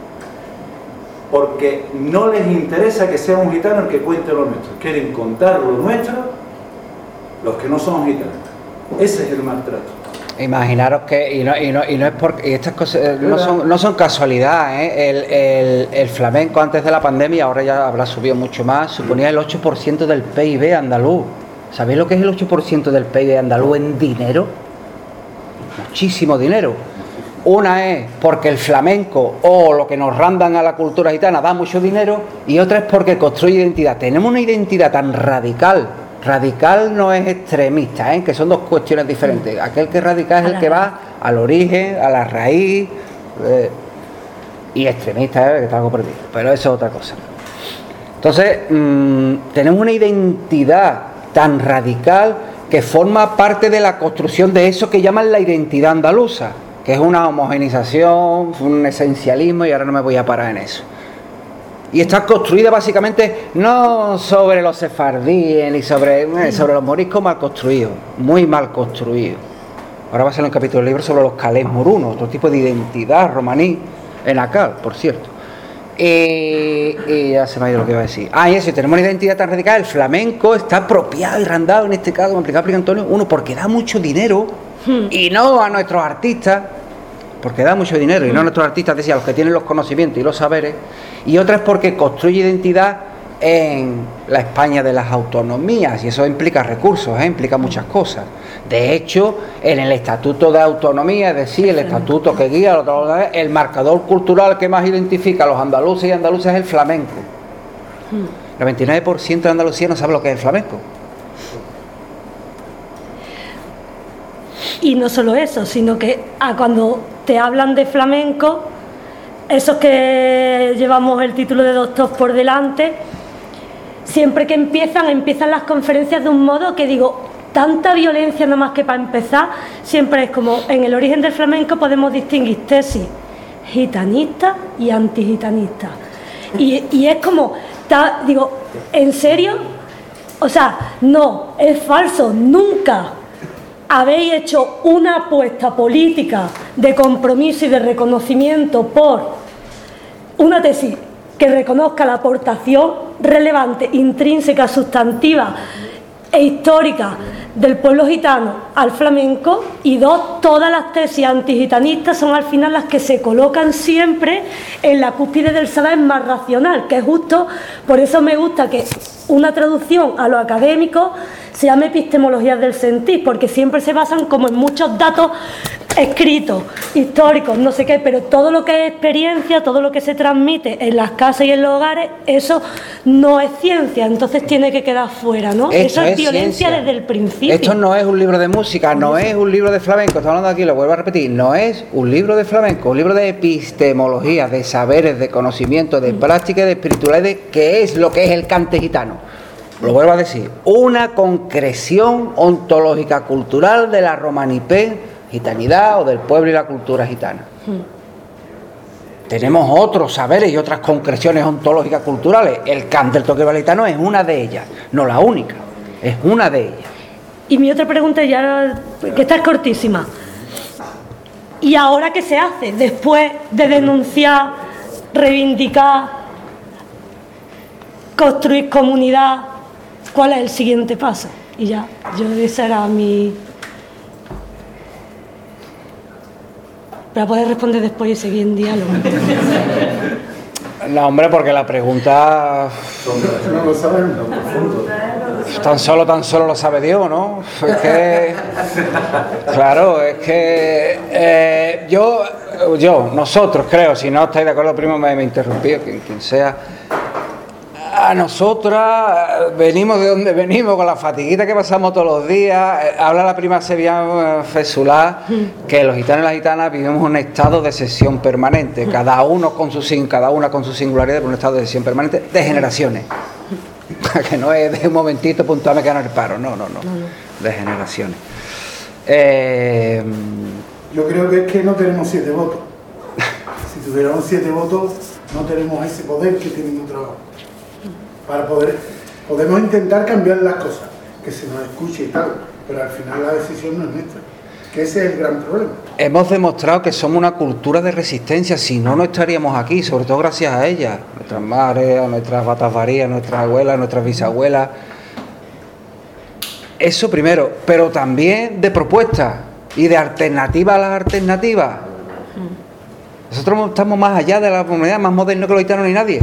porque no les interesa que sea un gitano el que cuente lo nuestro, quieren contar lo nuestro los que no son gitanos. Ese es el maltrato. Imaginaros que, y no, y no, y no es porque, y estas cosas no son, no son casualidad, ¿eh? el, el, el flamenco antes de la pandemia, ahora ya habrá subido mucho más, suponía el ocho por ciento del P I B andaluz. ¿Sabéis lo que es el ocho por ciento del P I B andaluz en dinero? Muchísimo dinero. Una es porque el flamenco o lo que nos randan a la cultura gitana da mucho dinero, y otra es porque construye identidad. Tenemos una identidad tan radical. Radical no es extremista, ¿eh? Que son dos cuestiones diferentes. Aquel que es radical es el que va al origen, a la raíz, eh, y extremista, ¿eh? Que está algo perdido, pero eso es otra cosa. Entonces, mmm, tenemos una identidad tan radical que forma parte de la construcción de eso que llaman la identidad andaluza, que es una homogenización, un esencialismo, y ahora no me voy a parar en eso. Y está construida básicamente no sobre los sefardíes ni sobre, eh, sobre los moriscos, mal construidos, muy mal construidos. Ahora va a ser un capítulo del libro sobre los calés morunos, otro tipo de identidad romaní en Acal, por cierto. Eh, y ya se me ha ido lo que iba a decir. Ah, y eso, tenemos una identidad tan radical. El flamenco está apropiado y randado en este caso, como explicaba Antonio, uno, porque da mucho dinero, y no a nuestros artistas, porque da mucho dinero, y no nuestros artistas, decía, los que tienen los conocimientos y los saberes, y otra es porque construye identidad en la España de las autonomías, y eso implica recursos, ¿eh? Implica muchas cosas. De hecho, en el Estatuto de Autonomía, es decir, el estatuto que guía, el marcador cultural que más identifica a los andaluces y andaluces es el flamenco. El noventa y nueve por ciento de Andalucía no sabe lo que es el flamenco. Y no solo eso, sino que ah, cuando te hablan de flamenco, esos que llevamos el título de doctor por delante, siempre que empiezan, empiezan las conferencias de un modo que digo, tanta violencia nada más que para empezar, siempre es como, en el origen del flamenco podemos distinguir tesis gitanista y antigitanista. Y, y es como, ta, digo, ¿en serio? O sea, no, es falso, nunca habéis hecho una apuesta política de compromiso y de reconocimiento por una tesis que reconozca la aportación relevante, intrínseca, sustantiva e histórica del pueblo gitano al flamenco, y dos, todas las tesis antigitanistas son al final las que se colocan siempre en la cúspide del saber más racional, que es justo, por eso me gusta que una traducción a lo académico se llama epistemología del sentir, porque siempre se basan como en muchos datos escritos, históricos, no sé qué, pero todo lo que es experiencia, todo lo que se transmite en las casas y en los hogares, eso no es ciencia, entonces tiene que quedar fuera, ¿no? Esto eso es, es violencia ciencia. Desde el principio. Esto no es un libro de música, no es un libro de flamenco, estamos hablando aquí, lo vuelvo a repetir, no es un libro de flamenco, un libro de epistemología, de saberes, de conocimiento, de práctica y de espiritualidad, de qué es lo que es el cante gitano. Lo vuelvo a decir, una concreción ontológica cultural de la romanipé, gitanidad o del pueblo y la cultura gitana. Hmm. Tenemos otros saberes y otras concreciones ontológicas culturales. El cante del toque gitano es una de ellas, no la única, es una de ellas. Y mi otra pregunta ya, que esta es cortísima. ¿Y ahora qué se hace? Después de denunciar, reivindicar, construir comunidad, ¿cuál es el siguiente paso? Y ya, yo esa era mi... Para poder responder después y seguir en diálogo. No, hombre, porque la pregunta... No lo saben. Tan solo, tan solo lo sabe Dios, ¿no? Es que... Claro, es que... Eh, yo, yo, nosotros creo, si no estáis de acuerdo, primo, me, me interrumpí, quien, quien sea... A nosotras venimos de donde venimos, con la fatiguita que pasamos todos los días. Habla la prima sevillana Fesulá que los gitanos y las gitanas vivimos un estado de sesión permanente, cada uno con su sin, cada una con su singularidad, pero un estado de sesión permanente de generaciones. Que no es de un momentito puntual me quedan el paro, no, no, no, de generaciones. Eh, Yo creo que es que no tenemos siete votos. Si tuviéramos siete votos, no tenemos ese poder que tienen otros. Para poder, podemos intentar cambiar las cosas, que se nos escuche y tal, pero al final la decisión no es nuestra, que ese es el gran problema. Hemos demostrado que somos una cultura de resistencia, si no, no estaríamos aquí, sobre todo gracias a ellas, nuestras madres, a nuestras batasvarías, nuestras abuelas, nuestras bisabuelas. Eso primero, pero también de propuestas y de alternativas a las alternativas. Nosotros estamos más allá de la comunidad, más moderno que los gitanos ni nadie.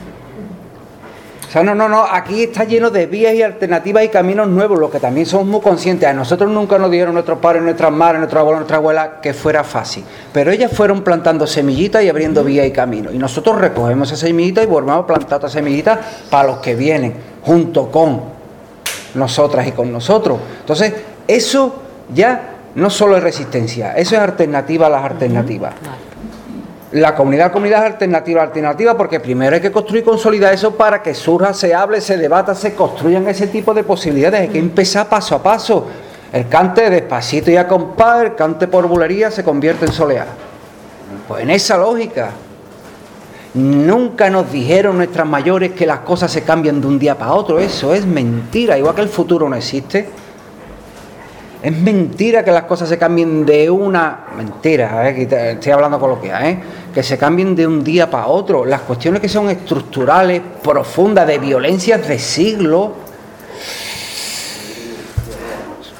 O sea, no, no, no, aquí está lleno de vías y alternativas y caminos nuevos, lo que también somos muy conscientes. A nosotros nunca nos dieron nuestros padres, nuestras madres, nuestros abuelos, nuestras abuelas que fuera fácil. Pero ellas fueron plantando semillitas y abriendo vías y caminos. Y nosotros recogemos esas semillitas y volvemos a plantar otras semillitas para los que vienen, junto con nosotras y con nosotros. Entonces, eso ya no solo es resistencia, eso es alternativa a las alternativas. La comunidad, comunidad es alternativa, alternativa, porque primero hay que construir y consolidar eso para que surja, se hable, se debata, se construyan ese tipo de posibilidades. Hay que empezar paso a paso. El cante despacito y a compás, el cante por bulería se convierte en soleá. Pues en esa lógica. Nunca nos dijeron nuestras mayores que las cosas se cambian de un día para otro. Eso es mentira, igual que el futuro no existe. Es mentira que las cosas se cambien de una... Mentira, ¿eh? Estoy hablando coloquial, ¿eh? Que se cambien de un día para otro. Las cuestiones que son estructurales, profundas, de violencias de siglos,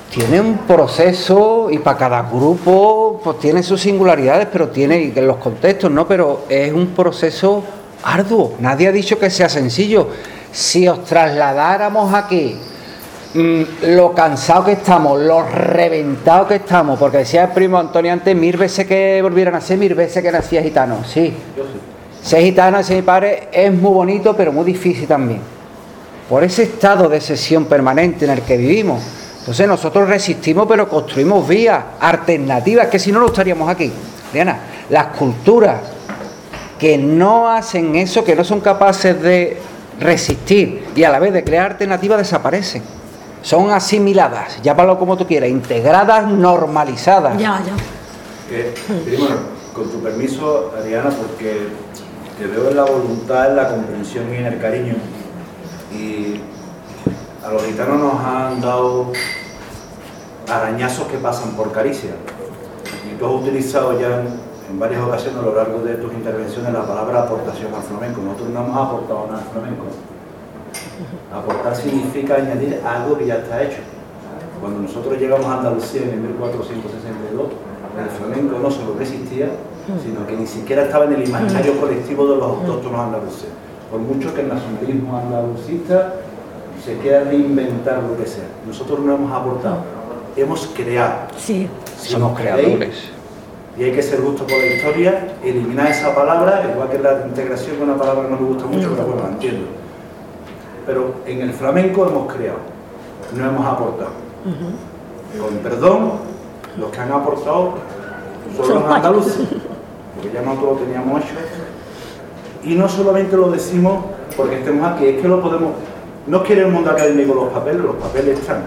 tiene un proceso y para cada grupo pues tiene sus singularidades, pero tiene y los contextos, ¿no? Pero es un proceso arduo. Nadie ha dicho que sea sencillo. Si os trasladáramos aquí mmm, lo cansado que estamos, lo reventados que estamos, porque decía el primo Antonio antes, mil veces que volvieran a ser, mil veces que nacía gitano. Sí, ser gitano, ser mi padre es muy bonito, pero muy difícil también. Por ese estado de sesión permanente en el que vivimos. Entonces nosotros resistimos, pero construimos vías alternativas, que si no, no estaríamos aquí. Diana, las culturas que no hacen eso, que no son capaces de resistir y a la vez de crear alternativas, desaparecen. Son asimiladas, llámalo como tú quieras, integradas, normalizadas. Ya, ya. Eh, primero, con tu permiso, Ariana, porque te veo en la voluntad, en la comprensión y en el cariño. Y a los gitanos nos han dado arañazos que pasan por caricia. Y tú has utilizado ya en, en varias ocasiones a lo largo de tus intervenciones la palabra aportación al flamenco. Nosotros no hemos aportado nada al flamenco. Aportar significa añadir algo que ya está hecho. Cuando nosotros llegamos a Andalucía en el mil cuatrocientos sesenta y dos, el flamenco no solo no existía, sino que ni siquiera estaba en el imaginario colectivo de los autóctonos andaluces. Por mucho que el nacionalismo andalucista se quiera reinventar lo que sea. Nosotros no hemos aportado, hemos creado. Sí. Si somos creadores. Y hay que ser justo con la historia, eliminar esa palabra, igual que la integración, es una palabra que no me gusta mucho, pero bueno, la entiendo. Pero en el flamenco hemos creado, no hemos aportado. Uh-huh. Con perdón, los que han aportado son los andaluces, porque ya nosotros lo teníamos hecho. Y no solamente lo decimos porque estemos aquí, es que lo podemos... No quiere el mundo académico los papeles, los papeles están.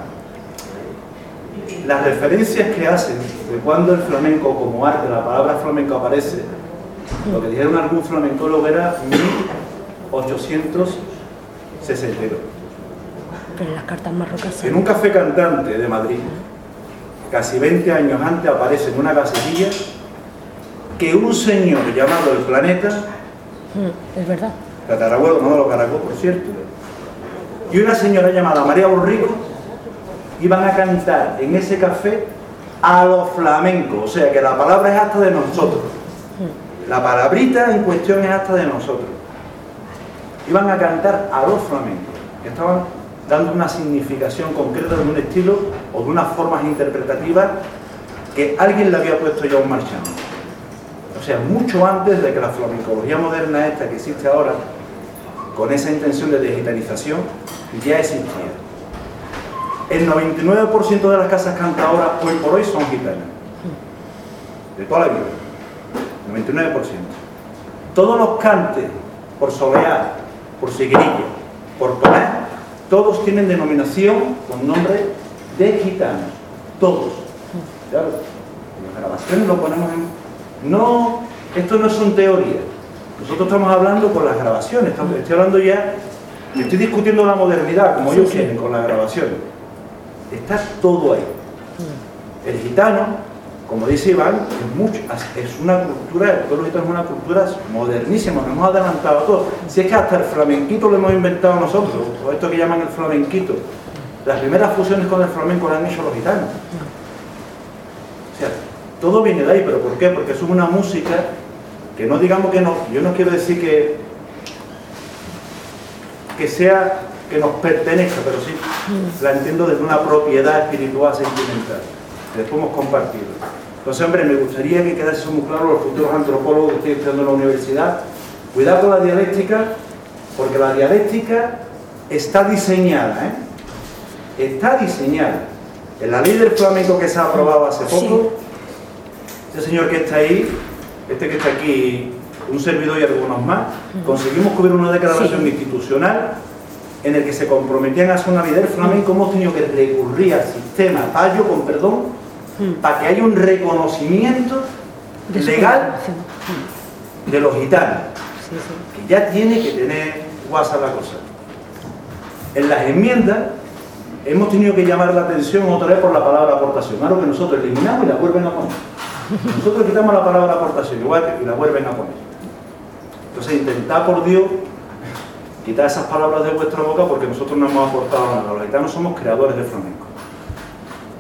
Las referencias que hacen de cuando el flamenco como arte, la palabra flamenco aparece, lo que dijeron algún flamencólogo era mil ochocientos sesenta y dos. Pero las cartas marrocas. En un café cantante de Madrid, casi veinte años antes, aparece en una casetilla que un señor llamado El Planeta, es verdad, tatarabuelo, no lo caracó, por cierto, y una señora llamada María Borrico iban a cantar en ese café a los flamencos, o sea que la palabra es hasta de nosotros, la palabrita en cuestión es hasta de nosotros. Iban a cantar a los flamencos, que estaban dando una significación concreta de un estilo o de unas formas interpretativas que alguien le había puesto ya un marchando. O sea, mucho antes de que la flamencología moderna esta que existe ahora, con esa intención de digitalización, ya existía. El noventa y nueve por ciento de las casas cantadoras hoy por hoy son gitanas. De toda la vida. noventa y nueve por ciento. Todos los cantes, por soleá, por seguirilla, por toná, todos tienen denominación con nombre de gitanos. Todos. Claro. Las grabaciones lo ponemos en... No, esto no son teorías. Nosotros estamos hablando con las grabaciones. Estamos, estoy hablando ya... Estoy discutiendo la modernidad, como ellos quieren, con las grabaciones. Está todo ahí. El gitano, como dice Iván, es, mucho, es una cultura, el pueblo gitano es una cultura modernísima, nos hemos adelantado a todo. Si es que hasta el flamenquito lo hemos inventado nosotros, o esto que llaman el flamenquito. Las primeras fusiones con el flamenco las han hecho los gitanos. O sea, todo viene de ahí, ¿pero por qué? Porque es una música que no digamos que no, yo no quiero decir que que sea, que nos pertenezca, pero sí la entiendo desde una propiedad espiritual sentimental, que después hemos compartido. Entonces, hombre, me gustaría que quedase muy claro los futuros antropólogos que estoy estudiando en la universidad, cuidado con la dialéctica, porque la dialéctica está diseñada, ¿eh? Está diseñada. En la ley del flamenco que se ha aprobado hace poco, ese señor que está ahí, este que está aquí, un servidor y algunos más, conseguimos cubrir una declaración sí. institucional en el que se comprometían a hacer una ley del flamenco. Hemos tenido que recurrir al sistema tallo, con perdón, mm. para que haya un reconocimiento de legal de los gitanos, sí, sí. que ya tiene que tener guasa la cosa. En las enmiendas hemos tenido que llamar la atención otra vez por la palabra aportación, algo que nosotros eliminamos y la vuelven a poner. Nosotros quitamos la palabra aportación igual y la vuelven a poner. Entonces, intentad por Dios quitar esas palabras de vuestra boca, porque nosotros no hemos aportado nada. Los gitanos somos creadores de flamenco.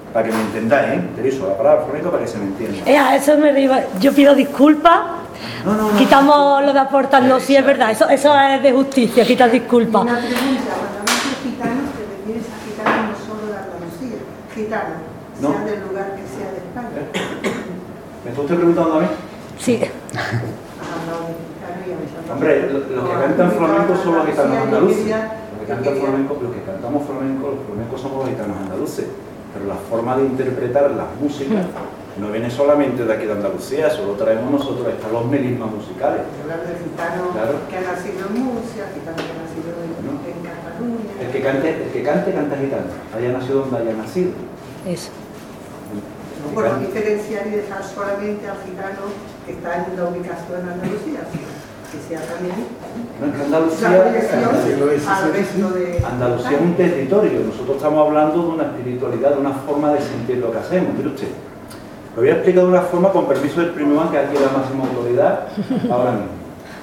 para que me entendáis, ¿eh? Utilizo la palabra flamenco para que se me entienda. Eh, a eso me iba. Yo pido disculpas. No, no, no. Quitamos lo de aportar, no, sí es verdad, eso, eso es de justicia, quitar disculpas. Una pregunta, cuando hablas de gitanos, te refieres a gitanos no solo de Andalucía, gitanos, No. sea del lugar que sea de España. ¿Me está usted preguntando a mí? Sí. Ah, no, de gitanos y a veces- Hombre, lo- los que cantan flamenco son los gitanos andaluces. Los que cantan quería- flamenco, los que cantamos flamenco, los flamencos somos los gitanos andaluces. Pero la forma de interpretar las músicas no viene solamente de aquí de Andalucía, eso lo traemos nosotros, están los melismas musicales. Hablar de gitanos Claro. que han nacido en Murcia, gitanos que han nacido en, ¿No? en Cataluña. El que cante, el que cante, canta gitano, haya nacido donde haya nacido. Eso. El que Por no cante- diferenciar y dejar solamente al gitano que está en la ubicación en Andalucía, que sea también No, es que la Andalucía, dirección siglo diecisiete, al resto de... Andalucía es un territorio, nosotros estamos hablando de una espiritualidad, de una forma de sentir lo que hacemos. Mire usted, lo voy a explicar de una forma con permiso del primer man, que aquí es la máxima autoridad, ahora mismo.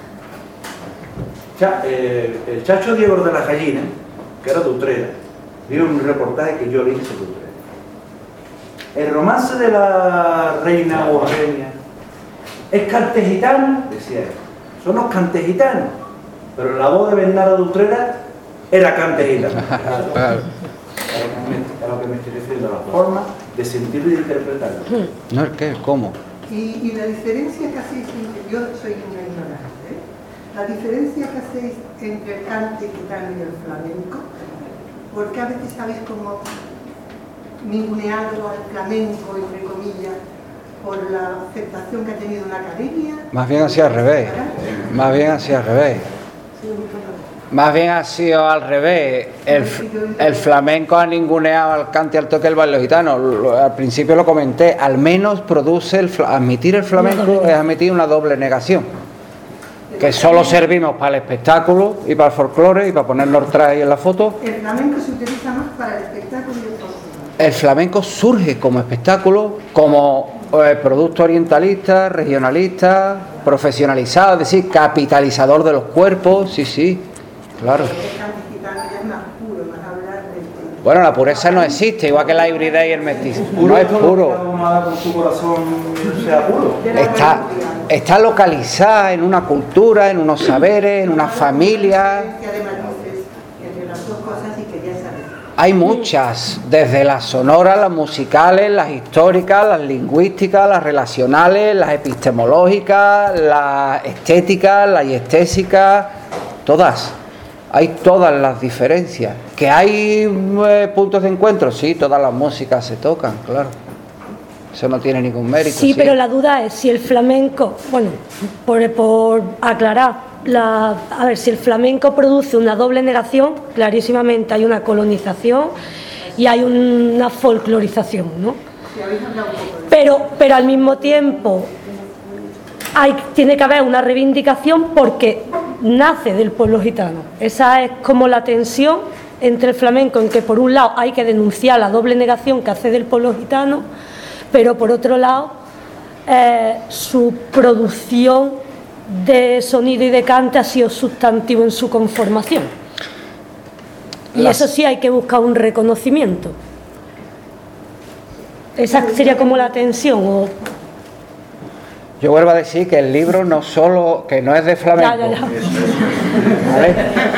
Cha- eh, el Chacho Diego de la Gallina, que era de Utrera, vio un reportaje que yo le hice de Utrera. El romance de la reina Eugenia es cantejitano, decía él. Son los cantejitanos, pero la voz de Bernardo de Utrera era cantejitana. Claro. A lo que me estoy refiriendo, a la forma de sentirlo y de interpretarlo. No, ¿el qué? ¿Cómo? Y, y la diferencia que hacéis entre, yo soy una ignorante, ¿eh? La diferencia que hacéis entre el cante gitano y el flamenco, porque a veces sabéis como ningunearlo al flamenco, entre comillas, por la aceptación que ha tenido en la academia. Más bien así al revés. Más bien así al revés. Sí, perdón. Más bien ha sido al revés. El, el flamenco ha ninguneado al cante y al toque el baile gitano. Lo- Al principio lo comenté. Al menos produce el fla- admitir el flamenco es admitir una doble negación. Que solo servimos para el espectáculo y para el folclore y para ponernos traje en la foto. El flamenco se utiliza más para el espectáculo y el folclore. El flamenco surge como espectáculo, como eh, producto orientalista, regionalista, profesionalizado, es decir, capitalizador de los cuerpos, sí, sí, claro. El cante gitano ya es más puro, más hablar del tema. Bueno, la pureza no existe, igual que la hibridez y el mestizaje. Puro No es es todo lo que puro. cada uno haga con su corazón sea puro. De la Está, memoria. está localizada en una cultura, en unos saberes, en una familia. Diferencia de matices entre las dos cosas y quería saber. Hay muchas, desde las sonoras, las musicales, las históricas, las lingüísticas, las relacionales, las epistemológicas, las estéticas, las estésicas, todas. Hay todas las diferencias. ¿Que hay eh, puntos de encuentro? Sí, todas las músicas se tocan, claro. Eso no tiene ningún mérito. Sí, pero la duda es si el flamenco, bueno, por, por aclarar, la, a ver, si el flamenco produce una doble negación, clarísimamente hay una colonización y hay una folclorización, ¿no? Si habéis hablado un poco de Pero, pero al mismo tiempo hay, tiene que haber una reivindicación porque nace del pueblo gitano. Esa es como la tensión entre el flamenco, en que por un lado hay que denunciar la doble negación que hace del pueblo gitano, pero por otro lado eh, su producción de sonido y de cante ha sido sustantivo en su conformación. Y Las- eso sí hay que buscar un reconocimiento. Esa sería como la tensión. O... Yo vuelvo a decir que el libro no solo, que no es de flamenco. Ya, ya, ya. ¿Vale?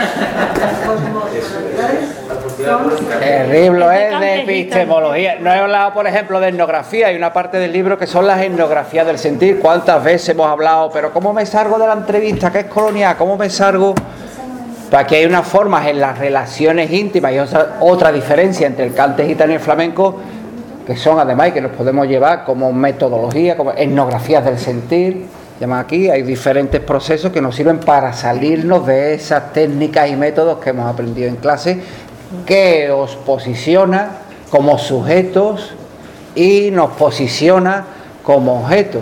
son El libro Es de es de cante epistemología. No he hablado, por ejemplo, de etnografía. Hay una parte del libro que son las etnografías del sentir. ¿Cuántas veces hemos hablado? Pero ¿cómo me salgo de la entrevista? ¿Qué es colonial? ¿Cómo me salgo? Pues aquí hay unas formas en las relaciones íntimas y otra, otra diferencia entre el cante gitano y el flamenco, que son además y que nos podemos llevar como metodología, como etnografías del sentir. Llama aquí, hay diferentes procesos que nos sirven para salirnos de esas técnicas y métodos que hemos aprendido en clase, que os posiciona como sujetos y nos posiciona como objetos.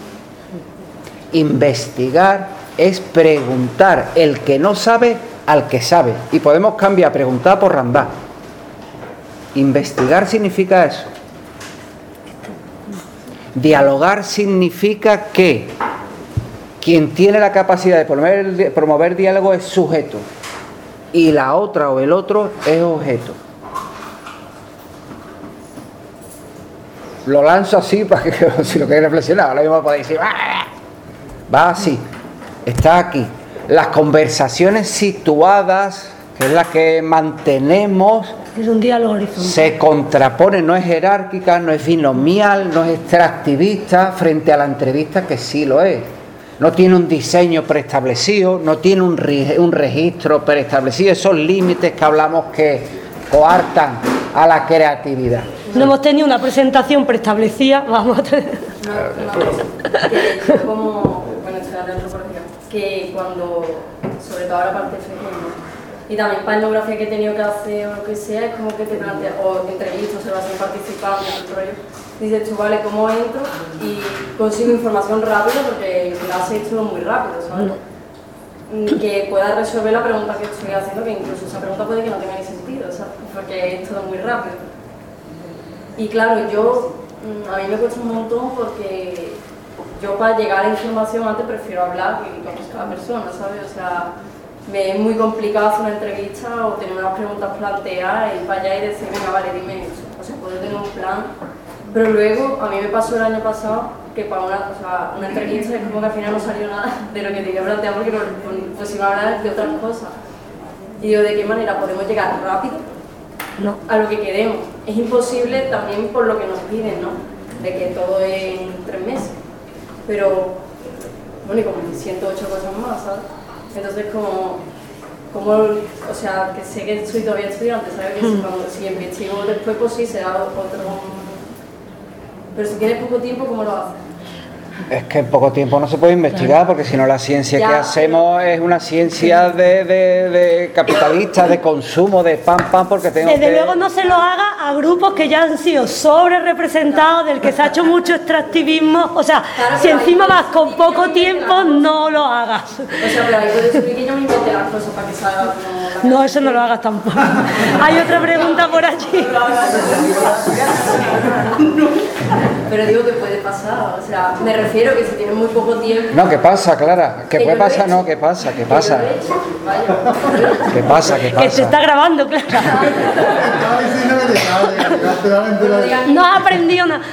Investigar es preguntar el que no sabe al que sabe, y podemos cambiar preguntar por randar. Investigar significa eso. Dialogar significa que quien tiene la capacidad de promover, promover diálogo es sujeto y la otra o el otro es objeto. lo lanzo así para que si lo queréis reflexionar, ahora mismo podéis decir, ¡ah! Va así, está aquí. Las conversaciones situadas, que es la que mantenemos, es un diálogo horizontal. Se contrapone, no es jerárquica, no es binomial, no es extractivista frente a la entrevista, que sí lo es. No tiene un diseño preestablecido, no tiene un, un registro preestablecido, esos límites que hablamos que coartan a la creatividad. No hemos tenido una presentación preestablecida, vamos a tener... Una, una cosa, que de hecho como, bueno, estoy hablando por ejemplo, que cuando, sobre todo ahora parte de frecuencia, y también para etnografía que he tenido que hacer o lo que sea, es como que te planteas, o entrevistas, observación participante, otro rollo, dices tú, vale, ¿cómo entro? Y consigo información rápida, porque en clase es todo muy rápido, ¿sabes? No. Que pueda resolver la pregunta que estoy haciendo, que incluso esa pregunta puede que no tenga ni sentido, ¿sabes? Porque es todo muy rápido. Y claro, yo, a mí me cuesta un montón porque yo para llegar a la información antes prefiero hablar y conocer a la persona, ¿sabes? O sea, me es muy complicado hacer una entrevista o tener unas preguntas planteadas y para allá y decir, venga, vale, dime eso. O sea, puedo tener un plan, pero luego a mí me pasó el año pasado que para una, o sea, una entrevista es como que al final no salió nada de lo que tenía planteado porque pues iba a hablar de otras cosas. Y digo, ¿de qué manera podemos llegar rápido no. a lo que queremos? Es imposible también por lo que nos piden, ¿no? De que todo es en tres meses. Pero, bueno, y como ciento ocho cosas más, ¿sabes? Entonces, como, como, o sea, que sé que soy todavía estudiante, ¿sabes? Que si, cuando, si investigo después, pues sí, será otro... Pero si tienes poco tiempo, ¿cómo lo haces? Es que en poco tiempo no se puede investigar, porque si no la ciencia ya, que hacemos es una ciencia de, de, de capitalista, de consumo, de pam, pam, porque tengo Desde que... luego no se lo haga a grupos que ya han sido sobre representados, del que se ha hecho mucho extractivismo, o sea, claro, si encima vas con poco tiempo, no lo hagas. O sea, pero ahí puedes decir que yo me inventé las cosas para que salga... No, no, eso no lo hagas tampoco. Hay otra pregunta por allí. Pero digo que puede pasar, o sea, me refiero que si tienes muy poco tiempo... No, ¿qué pasa, Clara? ¿Qué puede pasar? No, ¿qué pasa? ¿Qué pasa? ¿Qué pasa? ¿Qué pasa? Que se está grabando, Clara. No has aprendido nada.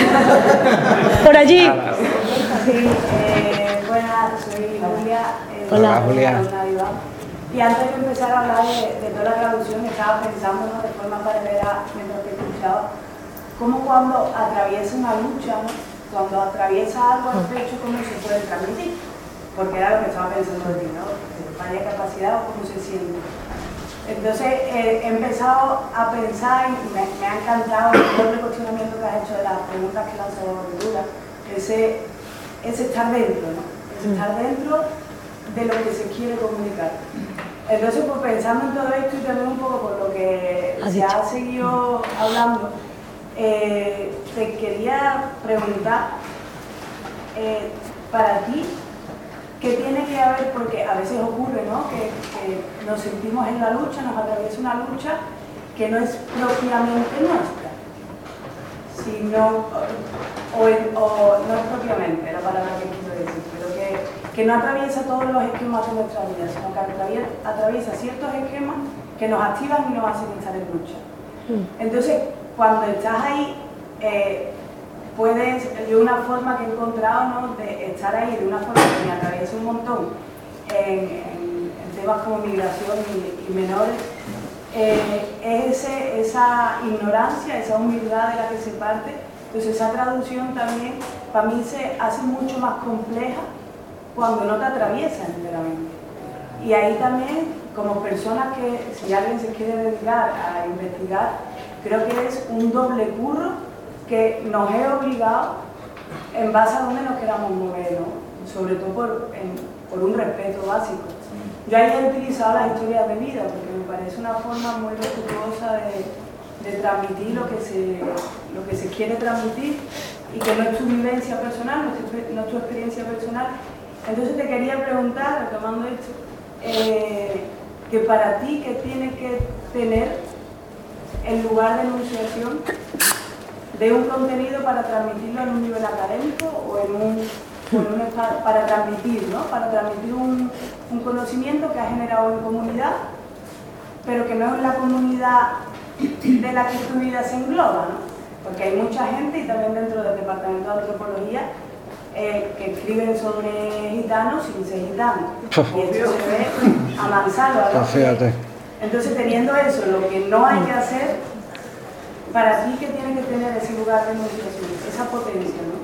Por allí. Sí, eh, buenas, soy Julia. Eh, Hola, Julia. Y antes de empezar a hablar de, de toda la traducción, estaba pensando, ¿no?, de forma paralela mientras te escuchaba, como cuando atraviesa una lucha, ¿no?, cuando atraviesa algo al pecho, cómo se puede transmitir, porque era lo que estaba pensando de ti, ¿no?, vaya capacidad o cómo se siente. Entonces eh, he empezado a pensar y me, me ha encantado el doble cuestionamiento que has hecho de las preguntas que lanzó Dura, ese, ese estar dentro, ¿no?, ese estar dentro de lo que se quiere comunicar. Entonces, pues pensando en todo esto y también un poco por lo que se ha seguido hablando, eh, te quería preguntar, eh, para ti, ¿qué tiene que haber? Porque a veces ocurre, ¿no?, que, que nos sentimos en la lucha, nos atraviesa una lucha que no es propiamente nuestra, sino, o, o no es propiamente la palabra que quiero decir, pero que que no atraviesa todos los esquemas de nuestra vida, sino que atraviesa, atraviesa ciertos esquemas que nos activan y nos hacen estar en lucha. Entonces, cuando estás ahí, eh, puedes, de una forma que he encontrado, ¿no?, de estar ahí de una forma que me atraviesa un montón en, en, en temas como migración y, y menores, eh, es ese, esa ignorancia, esa humildad de la que se parte. Entonces esa traducción también para mí se hace mucho más compleja cuando no te atraviesa enteramente. Y ahí también, como personas que, si alguien se quiere dedicar a investigar, creo que es un doble curro que nos he obligado en base a donde nos queramos mover, ¿no?, sobre todo por, en, por un respeto básico. Yo ahí he utilizado las historias de vida porque me parece una forma muy respetuosa de, de transmitir lo que, se, lo que se quiere transmitir y que no es tu vivencia personal, no es, no es tu experiencia personal. Entonces te quería preguntar, retomando esto, eh, que para ti, ¿qué tiene que tener el lugar de enunciación de un contenido para transmitirlo en un nivel académico o en un, en un para transmitir, ¿no?, para transmitir un, un conocimiento que ha generado en comunidad, pero que no es la comunidad de la que tu vida se engloba, ¿no? porque hay mucha gente y también dentro del departamento de antropología eh, que escriben sobre gitanos sin ser gitanos. Y esto se ve a mansalva. Fíjate. Entonces, teniendo eso, lo que no hay que hacer, para ti que tiene que tener ese lugar de meditación, esa potencia, ¿no?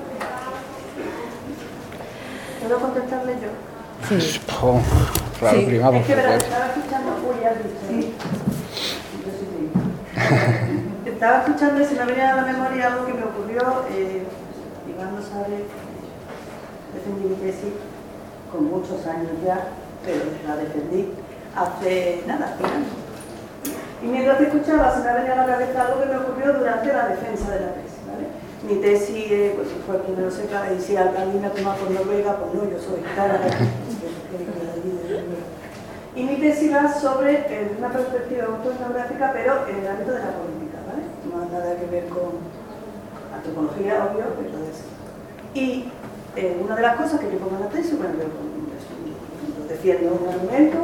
¿Puedo contestarle yo? Sí. Oh, claro, sí. prima, por es que supuesto. estaba escuchando, uy, ya has visto. Sí. Yo sí te Estaba escuchando y se me venía a la memoria algo que me ocurrió. Eh, Iván lo sabe, defendí mi tesis con muchos años ya, pero la defendí hace nada, años. Y mientras te escuchaba se me venía a la cabeza algo que me ocurrió durante la defensa de la tesis, ¿vale? Mi tesis, eh, pues fue primero seca, y si alguien me ha tomado por Noruega, pues no, yo soy gitana. Y mi tesis va sobre eh, una perspectiva autoetnográfica, pero en el ámbito de la política, ¿vale? No ha nada que ver con antropología, obvio, pero eso. Y eh, una de las cosas que yo pongo en la tesis, bueno, yo, yo defiendo un argumento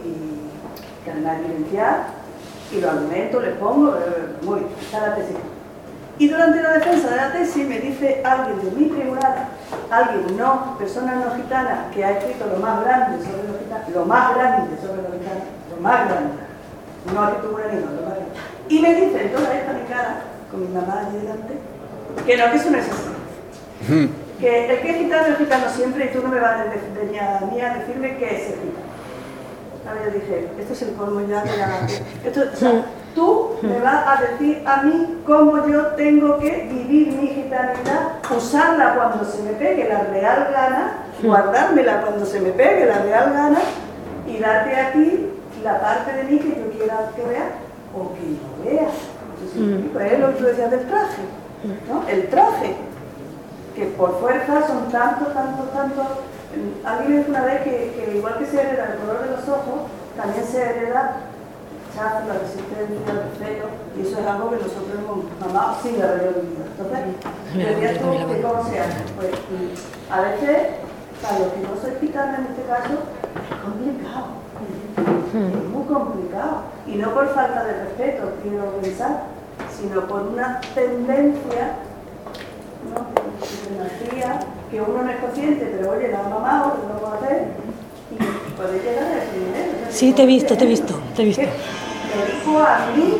y que además evidenciar, y los argumentos les pongo, eh, muy, está la tesis. Y durante la defensa de la tesis me dice alguien de mi tribunal, alguien no, persona no gitana, que ha escrito lo más grande sobre los gitanos, lo más grande sobre los gitanos, lo más grande, no ha escrito un anime, lo más grande. Y me dice en toda esta mi cara, con mi mamá allí delante, que no, que eso no es así. Que el que es gitano es gitano siempre y tú no me vas a enseñar a mí a decirme qué es el gitano. A ver, yo dije, esto es el colmo ya de la... Esto, o sea, tú me vas a decir a mí cómo yo tengo que vivir mi gitanidad, usarla cuando se me pegue la real gana, guardármela cuando se me pegue la real gana y darte a ti la parte de mí que yo quiera que vea o que no vea. Entonces, pues es lo que tú decías del traje, ¿no? El traje, que por fuerza son tantos, tantos, tantos... Alguien me dijo una vez que, que igual que se hereda el color de los ojos, también se hereda rechazo, la resistencia, el celo, y eso es algo que nosotros hemos mamado sin haberlo vivido. Entonces, decías tú que cómo se hace. Pues a veces, para los que no soy gitana en este caso, es complicado. Es muy complicado. Y no por falta de respeto, quiero pensar, sino por una tendencia, ¿no? de energía, que uno no es consciente, pero oye, la ha mamado, lo vamos a hacer, y puede llegar a ese nivel. Sí, te he visto, te he visto, te he visto. Me dijo a mí,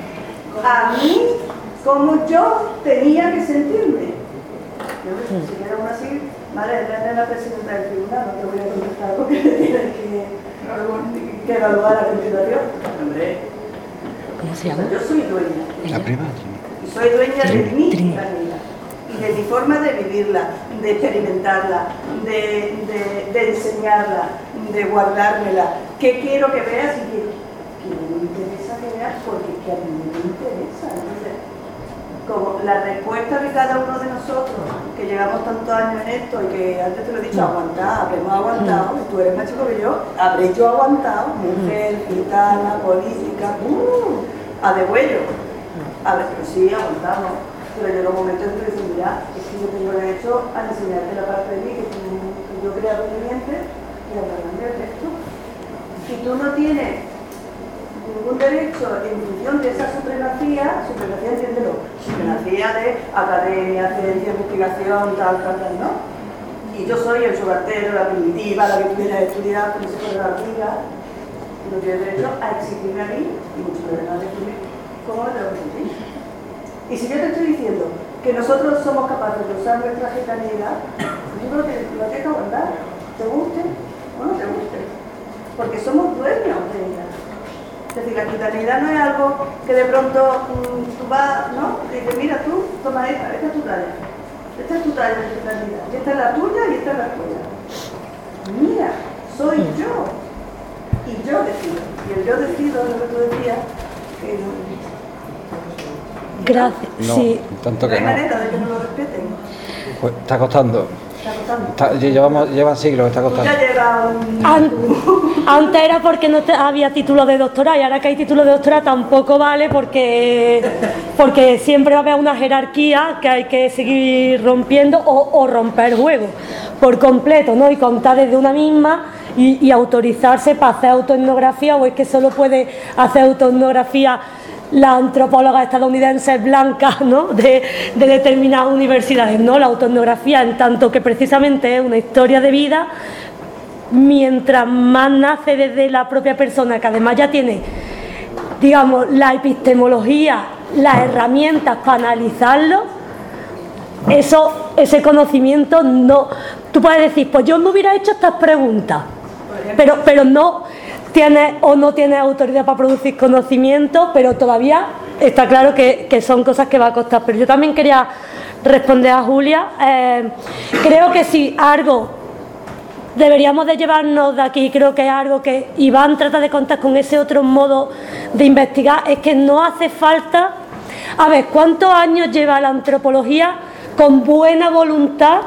a mí, como yo tenía que sentirme. Yo me considero aún así, madre, es la presidenta del tribunal, no te voy a contestar porque tienes que, que evaluar la continuación. Hombre, ¿cómo se llama? Yo soy dueña. La prima. Y soy dueña de mi vida. Y de mi forma de vivirla, de experimentarla, de, de, de enseñarla, de guardármela. ¿Qué quiero que veas y qué, qué me interesa que veas? Porque es que a mí me interesa. Entonces, como la respuesta de cada uno de nosotros, que llevamos tantos años en esto y que antes te lo he dicho, aguantar, habremos aguantado, y tú eres más chico que yo, habré yo aguantado, mujer, gitana, política, uh, a degüello. A ver, pero sí, aguantamos. Pero llega un momento en que dices, mira, es que yo tengo derecho a enseñarte la parte de mí que, tú, que yo crea conveniente y a hablar del resto. Si tú no tienes ningún derecho en función de esa supremacía, supremacía entiéndelo, supremacía de academia, ciencia, investigación, tal, tal, tal, ¿no? Y yo soy el subalterno, la primitiva, la que tuviera estudiar, como se fuera la vida, no tienes derecho a exigirme a mí y mucho menos a decirme cómo me tengo que sentir. Y si yo te estoy diciendo que nosotros somos capaces de usar nuestra gitanidad, yo creo que lo tienes que aguantar, te guste o no te guste, porque somos dueños de ella. Es decir, la gitanidad no es algo que de pronto mmm, tú vas, ¿no? Y dices, mira tú, toma esta, esta es tu talla, esta es tu talla de gitanidad, esta es la tuya y esta es la tuya. Mira, soy yo, y yo decido, y el yo decido es lo que tú decías, que no. Gracias. No, sí. tanto No que hay no. manera de que no lo respeten. Pues está costando. Está costando. Está, llevamos, llevan siglos, está Tú costando. ya llevas un... An- Antes era porque no te- había título de doctora y ahora que hay título de doctora tampoco vale porque, porque siempre va a haber una jerarquía que hay que seguir rompiendo o, o romper juego por completo, ¿no? Y contar desde una misma y, y autorizarse para hacer autoetnografía, o es que solo puede hacer autoetnografía las antropólogas estadounidenses blancas, ¿no?, de, de determinadas universidades, ¿no? La autoetnografía, en tanto que precisamente es una historia de vida, mientras más nace desde la propia persona, que además ya tiene, digamos, la epistemología, las herramientas para analizarlo, eso, ese conocimiento no... Tú puedes decir, pues yo me hubiera hecho estas preguntas, pero, pero no tienes o no tienes autoridad para producir conocimiento, pero todavía está claro que, que son cosas que va a costar. Pero yo también quería responder a Julia. Eh, creo que si algo deberíamos de llevarnos de aquí, creo que es algo que Iván trata de contar con ese otro modo de investigar, es que no hace falta... A ver, ¿cuántos años lleva la antropología con buena voluntad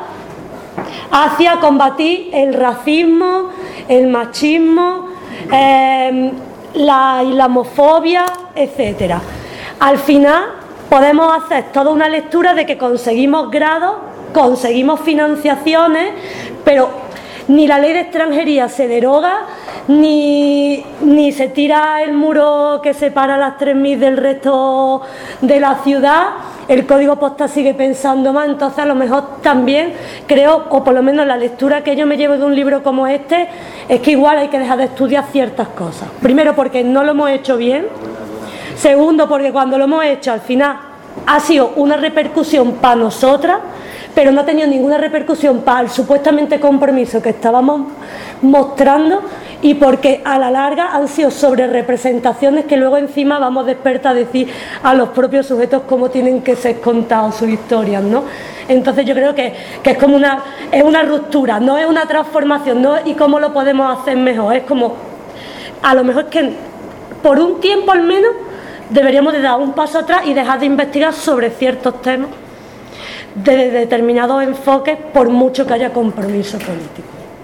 hacia combatir el racismo, el machismo, eh, la islamofobia, etcétera? Al final podemos hacer toda una lectura de que conseguimos grados, conseguimos financiaciones, pero ni la ley de extranjería se deroga, ni, ni se tira el muro que separa las tres mil del resto de la ciudad, el código postal sigue pensando más. Entonces a lo mejor también creo, o por lo menos la lectura que yo me llevo de un libro como este, es que igual hay que dejar de estudiar ciertas cosas. Primero porque no lo hemos hecho bien, segundo porque cuando lo hemos hecho al final ha sido una repercusión para nosotras, pero no ha tenido ninguna repercusión para el supuestamente compromiso que estábamos mostrando, y porque a la larga han sido sobre representaciones que luego encima vamos despertar a decir a los propios sujetos cómo tienen que ser contados sus historias, ¿no? Entonces yo creo que, que es como una, es una ruptura, no es una transformación, ¿no? Y cómo lo podemos hacer mejor, es como, a lo mejor que por un tiempo al menos deberíamos de dar un paso atrás y dejar de investigar sobre ciertos temas de determinados enfoques, por mucho que haya compromiso político.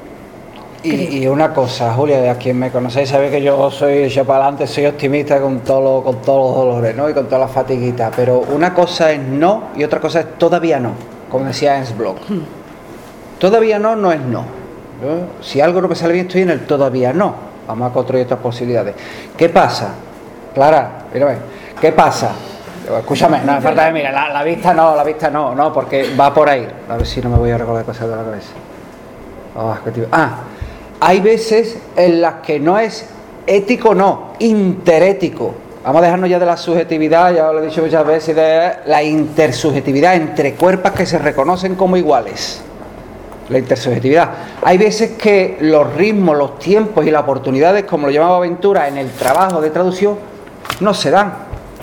Y, y una cosa, Julia, a quien me conocéis sabéis que yo soy hecho para adelante, soy optimista con, todo lo, con todos los dolores, ¿no?, y con todas las fatiguitas, pero una cosa es no y otra cosa es todavía no, como decía Ernst Bloch. Todavía no no es no, ¿no? Si algo no me sale bien estoy en el todavía no, vamos a construir otras posibilidades. ¿Qué pasa? Clara, mírame, ¿qué pasa? Escúchame, no me falta de mira, la, la vista no, la vista no, no, porque va por ahí. A ver si no me voy a recordar cosas de la cabeza. Oh, qué tío. Ah, hay veces en las que no es ético, no, interético. Vamos a dejarnos ya de la subjetividad, ya lo he dicho muchas veces, de la intersubjetividad entre cuerpos que se reconocen como iguales. La intersubjetividad. Hay veces que los ritmos, los tiempos y las oportunidades, como lo llamaba Ventura en el trabajo de traducción, no se dan.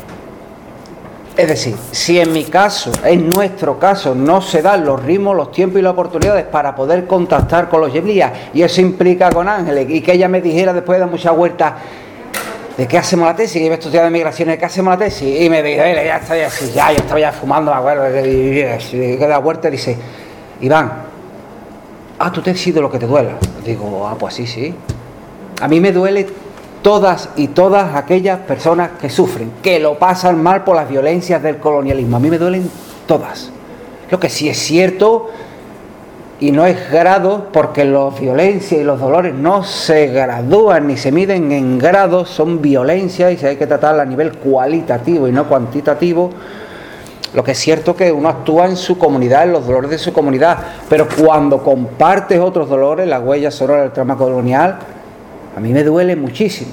Es decir, si en mi caso, en nuestro caso, no se dan los ritmos, los tiempos y las oportunidades para poder contactar con los yeblías, y eso implica con Ángeles, y que ella me dijera después de muchas vueltas, ¿de qué hacemos la tesis? Y yo he estudiado de migraciones, ¿de qué hacemos la tesis? Y me dijo, ya estoy así, ya, yo estaba ya fumando, me acuerdo, y que da vuelta y dice, Iván, ah, tú te has sido lo que te duela. Digo, ah, pues sí, sí. A mí me duele todas y todas aquellas personas que sufren, que lo pasan mal por las violencias del colonialismo. A mí me duelen todas. Lo que sí es cierto, y no es grado, porque las violencias y los dolores no se gradúan ni se miden en grados, son violencias y se hay que tratarlas a nivel cualitativo y no cuantitativo. Lo que es cierto es que uno actúa en su comunidad, en los dolores de su comunidad, pero cuando compartes otros dolores, la huella sonora del trauma colonial, a mí me duele muchísimo,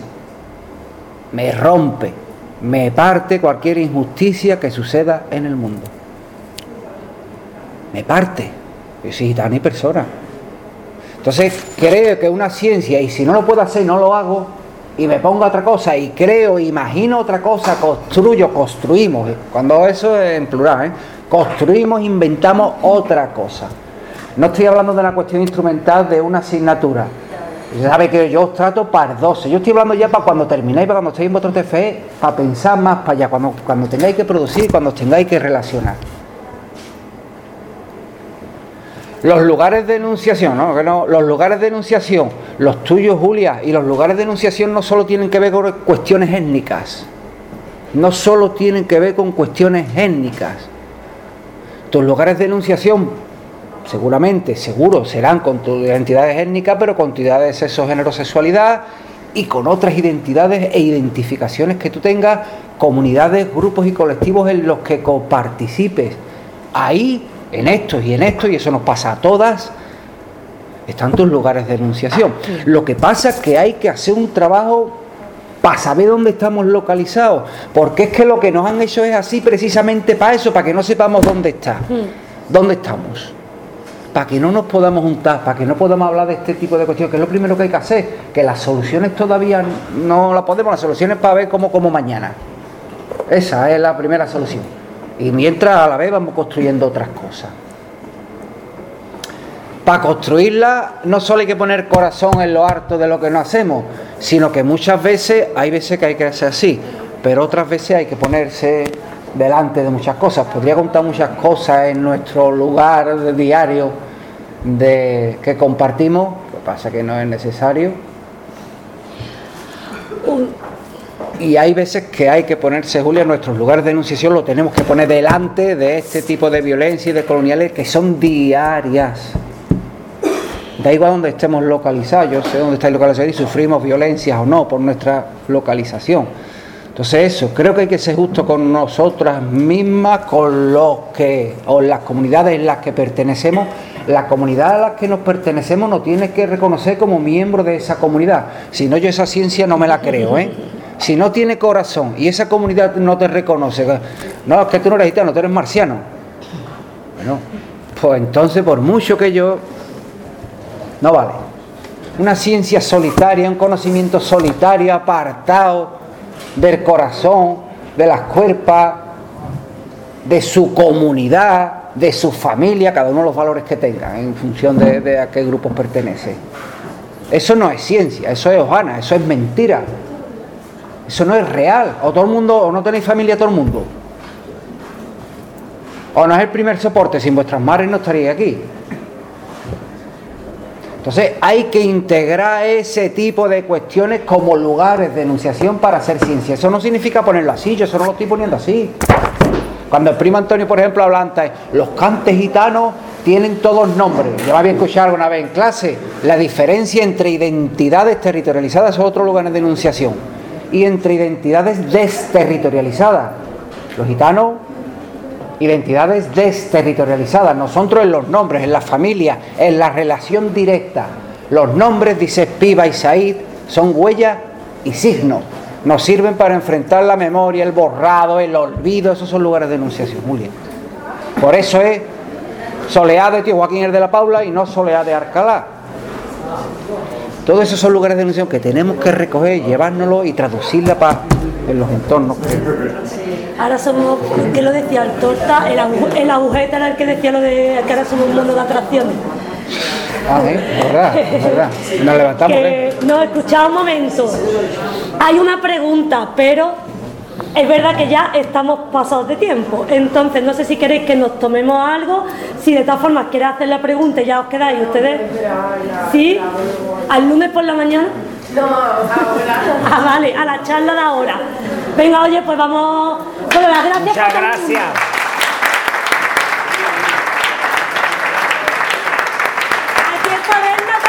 me rompe, me parte cualquier injusticia que suceda en el mundo. Me parte, yo soy gitana y persona. Entonces creo que una ciencia, y si no lo puedo hacer, no lo hago, y me pongo a otra cosa, y creo, imagino otra cosa, construyo, construimos, cuando eso es en plural, ¿eh? Construimos, inventamos otra cosa. No estoy hablando de una cuestión instrumental de una asignatura. Ya sabe que yo os trato para doce. Yo estoy hablando ya para cuando termináis, para cuando estéis en vuestro T F E, para pensar más para allá, cuando, cuando tengáis que producir, cuando tengáis que relacionar. Los lugares de enunciación, ¿no? Que no, los lugares de enunciación, los tuyos, Julia, y los lugares de enunciación no solo tienen que ver con cuestiones étnicas, no solo tienen que ver con cuestiones étnicas. Tus lugares de enunciación seguramente, seguro, serán con tu identidades étnicas, pero con tu identidad de sexo, género, sexualidad, y con otras identidades e identificaciones que tú tengas, comunidades, grupos y colectivos en los que coparticipes. Ahí, en esto y en esto, y eso nos pasa a todas, están tus lugares de enunciación. Lo que pasa es que hay que hacer un trabajo para saber dónde estamos localizados, porque es que lo que nos han hecho es así precisamente para eso, para que no sepamos dónde está, dónde estamos, para que no nos podamos juntar, para que no podamos hablar de este tipo de cuestiones, que es lo primero que hay que hacer, que las soluciones todavía no las podemos, las soluciones para ver cómo como mañana. Esa es la primera solución. Y mientras a la vez vamos construyendo otras cosas. Para construirla no solo hay que poner corazón en lo harto de lo que no hacemos, sino que muchas veces, hay veces que hay que hacer así, pero otras veces hay que ponerse delante de muchas cosas. Podría contar muchas cosas en nuestro lugar de diario de, que compartimos, lo que pasa que no es necesario. Y hay veces que hay que ponerse, Julia, nuestros lugares de enunciación lo tenemos que poner delante de este tipo de violencia y de coloniales que son diarias. Da igual donde estemos localizados, yo sé dónde estáis localizados y sufrimos violencias o no por nuestra localización. Entonces eso, creo que hay que ser justo con nosotras mismas, con los que, o las comunidades en las que pertenecemos. La comunidad a la que nos pertenecemos nos tiene que reconocer como miembro de esa comunidad. Si no, yo esa ciencia no me la creo, ¿eh? Si no tiene corazón y esa comunidad no te reconoce, no, es que tú no eres gitano, tú eres marciano. Bueno, pues entonces por mucho que yo... no vale. Una ciencia solitaria, un conocimiento solitario, apartado del corazón, de las cuerpas, de su comunidad, de su familia, cada uno los valores que tenga en función de, de a qué grupos pertenece. Eso no es ciencia, eso es hojana, eso es mentira. Eso no es real. O todo el mundo, o no tenéis familia todo el mundo. O no es el primer soporte, sin vuestras madres no estaríais aquí. Entonces hay que integrar ese tipo de cuestiones como lugares de enunciación para hacer ciencia. Eso no significa ponerlo así, yo eso no lo estoy poniendo así. Cuando el primo Antonio, por ejemplo, habla antes, los cantes gitanos tienen todos nombres. Yo me había escuchado alguna vez en clase la diferencia entre identidades territorializadas o otros lugares de enunciación y entre identidades desterritorializadas. Los gitanos, identidades desterritorializadas. Nosotros en los nombres, en la familia, en la relación directa. Los nombres, dice Piva y Said, son huellas y signos. Nos sirven para enfrentar la memoria, el borrado, el olvido. Esos son lugares de enunciación. Muy bien. Por eso es Soleá de Tío Joaquín el de la Paula y no Soleá de Alcalá. Todos esos son lugares de enunciación que tenemos que recoger, llevárnoslo y traducirla para en los entornos. Ahora somos, ¿qué lo decía el Torta? El, agu- el agujeta era el que decía lo de que ahora somos un mundo de atracciones. Ah, ¿eh? Es verdad, es verdad. Nos levantamos, que, ¿eh? No, escuchad un momento. Hay una pregunta, pero es verdad que ya estamos pasados de tiempo. Entonces, no sé si queréis que nos tomemos algo. Si de todas formas queréis hacer la pregunta y ya os quedáis ustedes. ¿Sí? ¿Al lunes por la mañana? No, ahora. Ah, vale, a la charla de ahora. Venga, oye, pues vamos. Bueno, las gracias. Muchas gracias.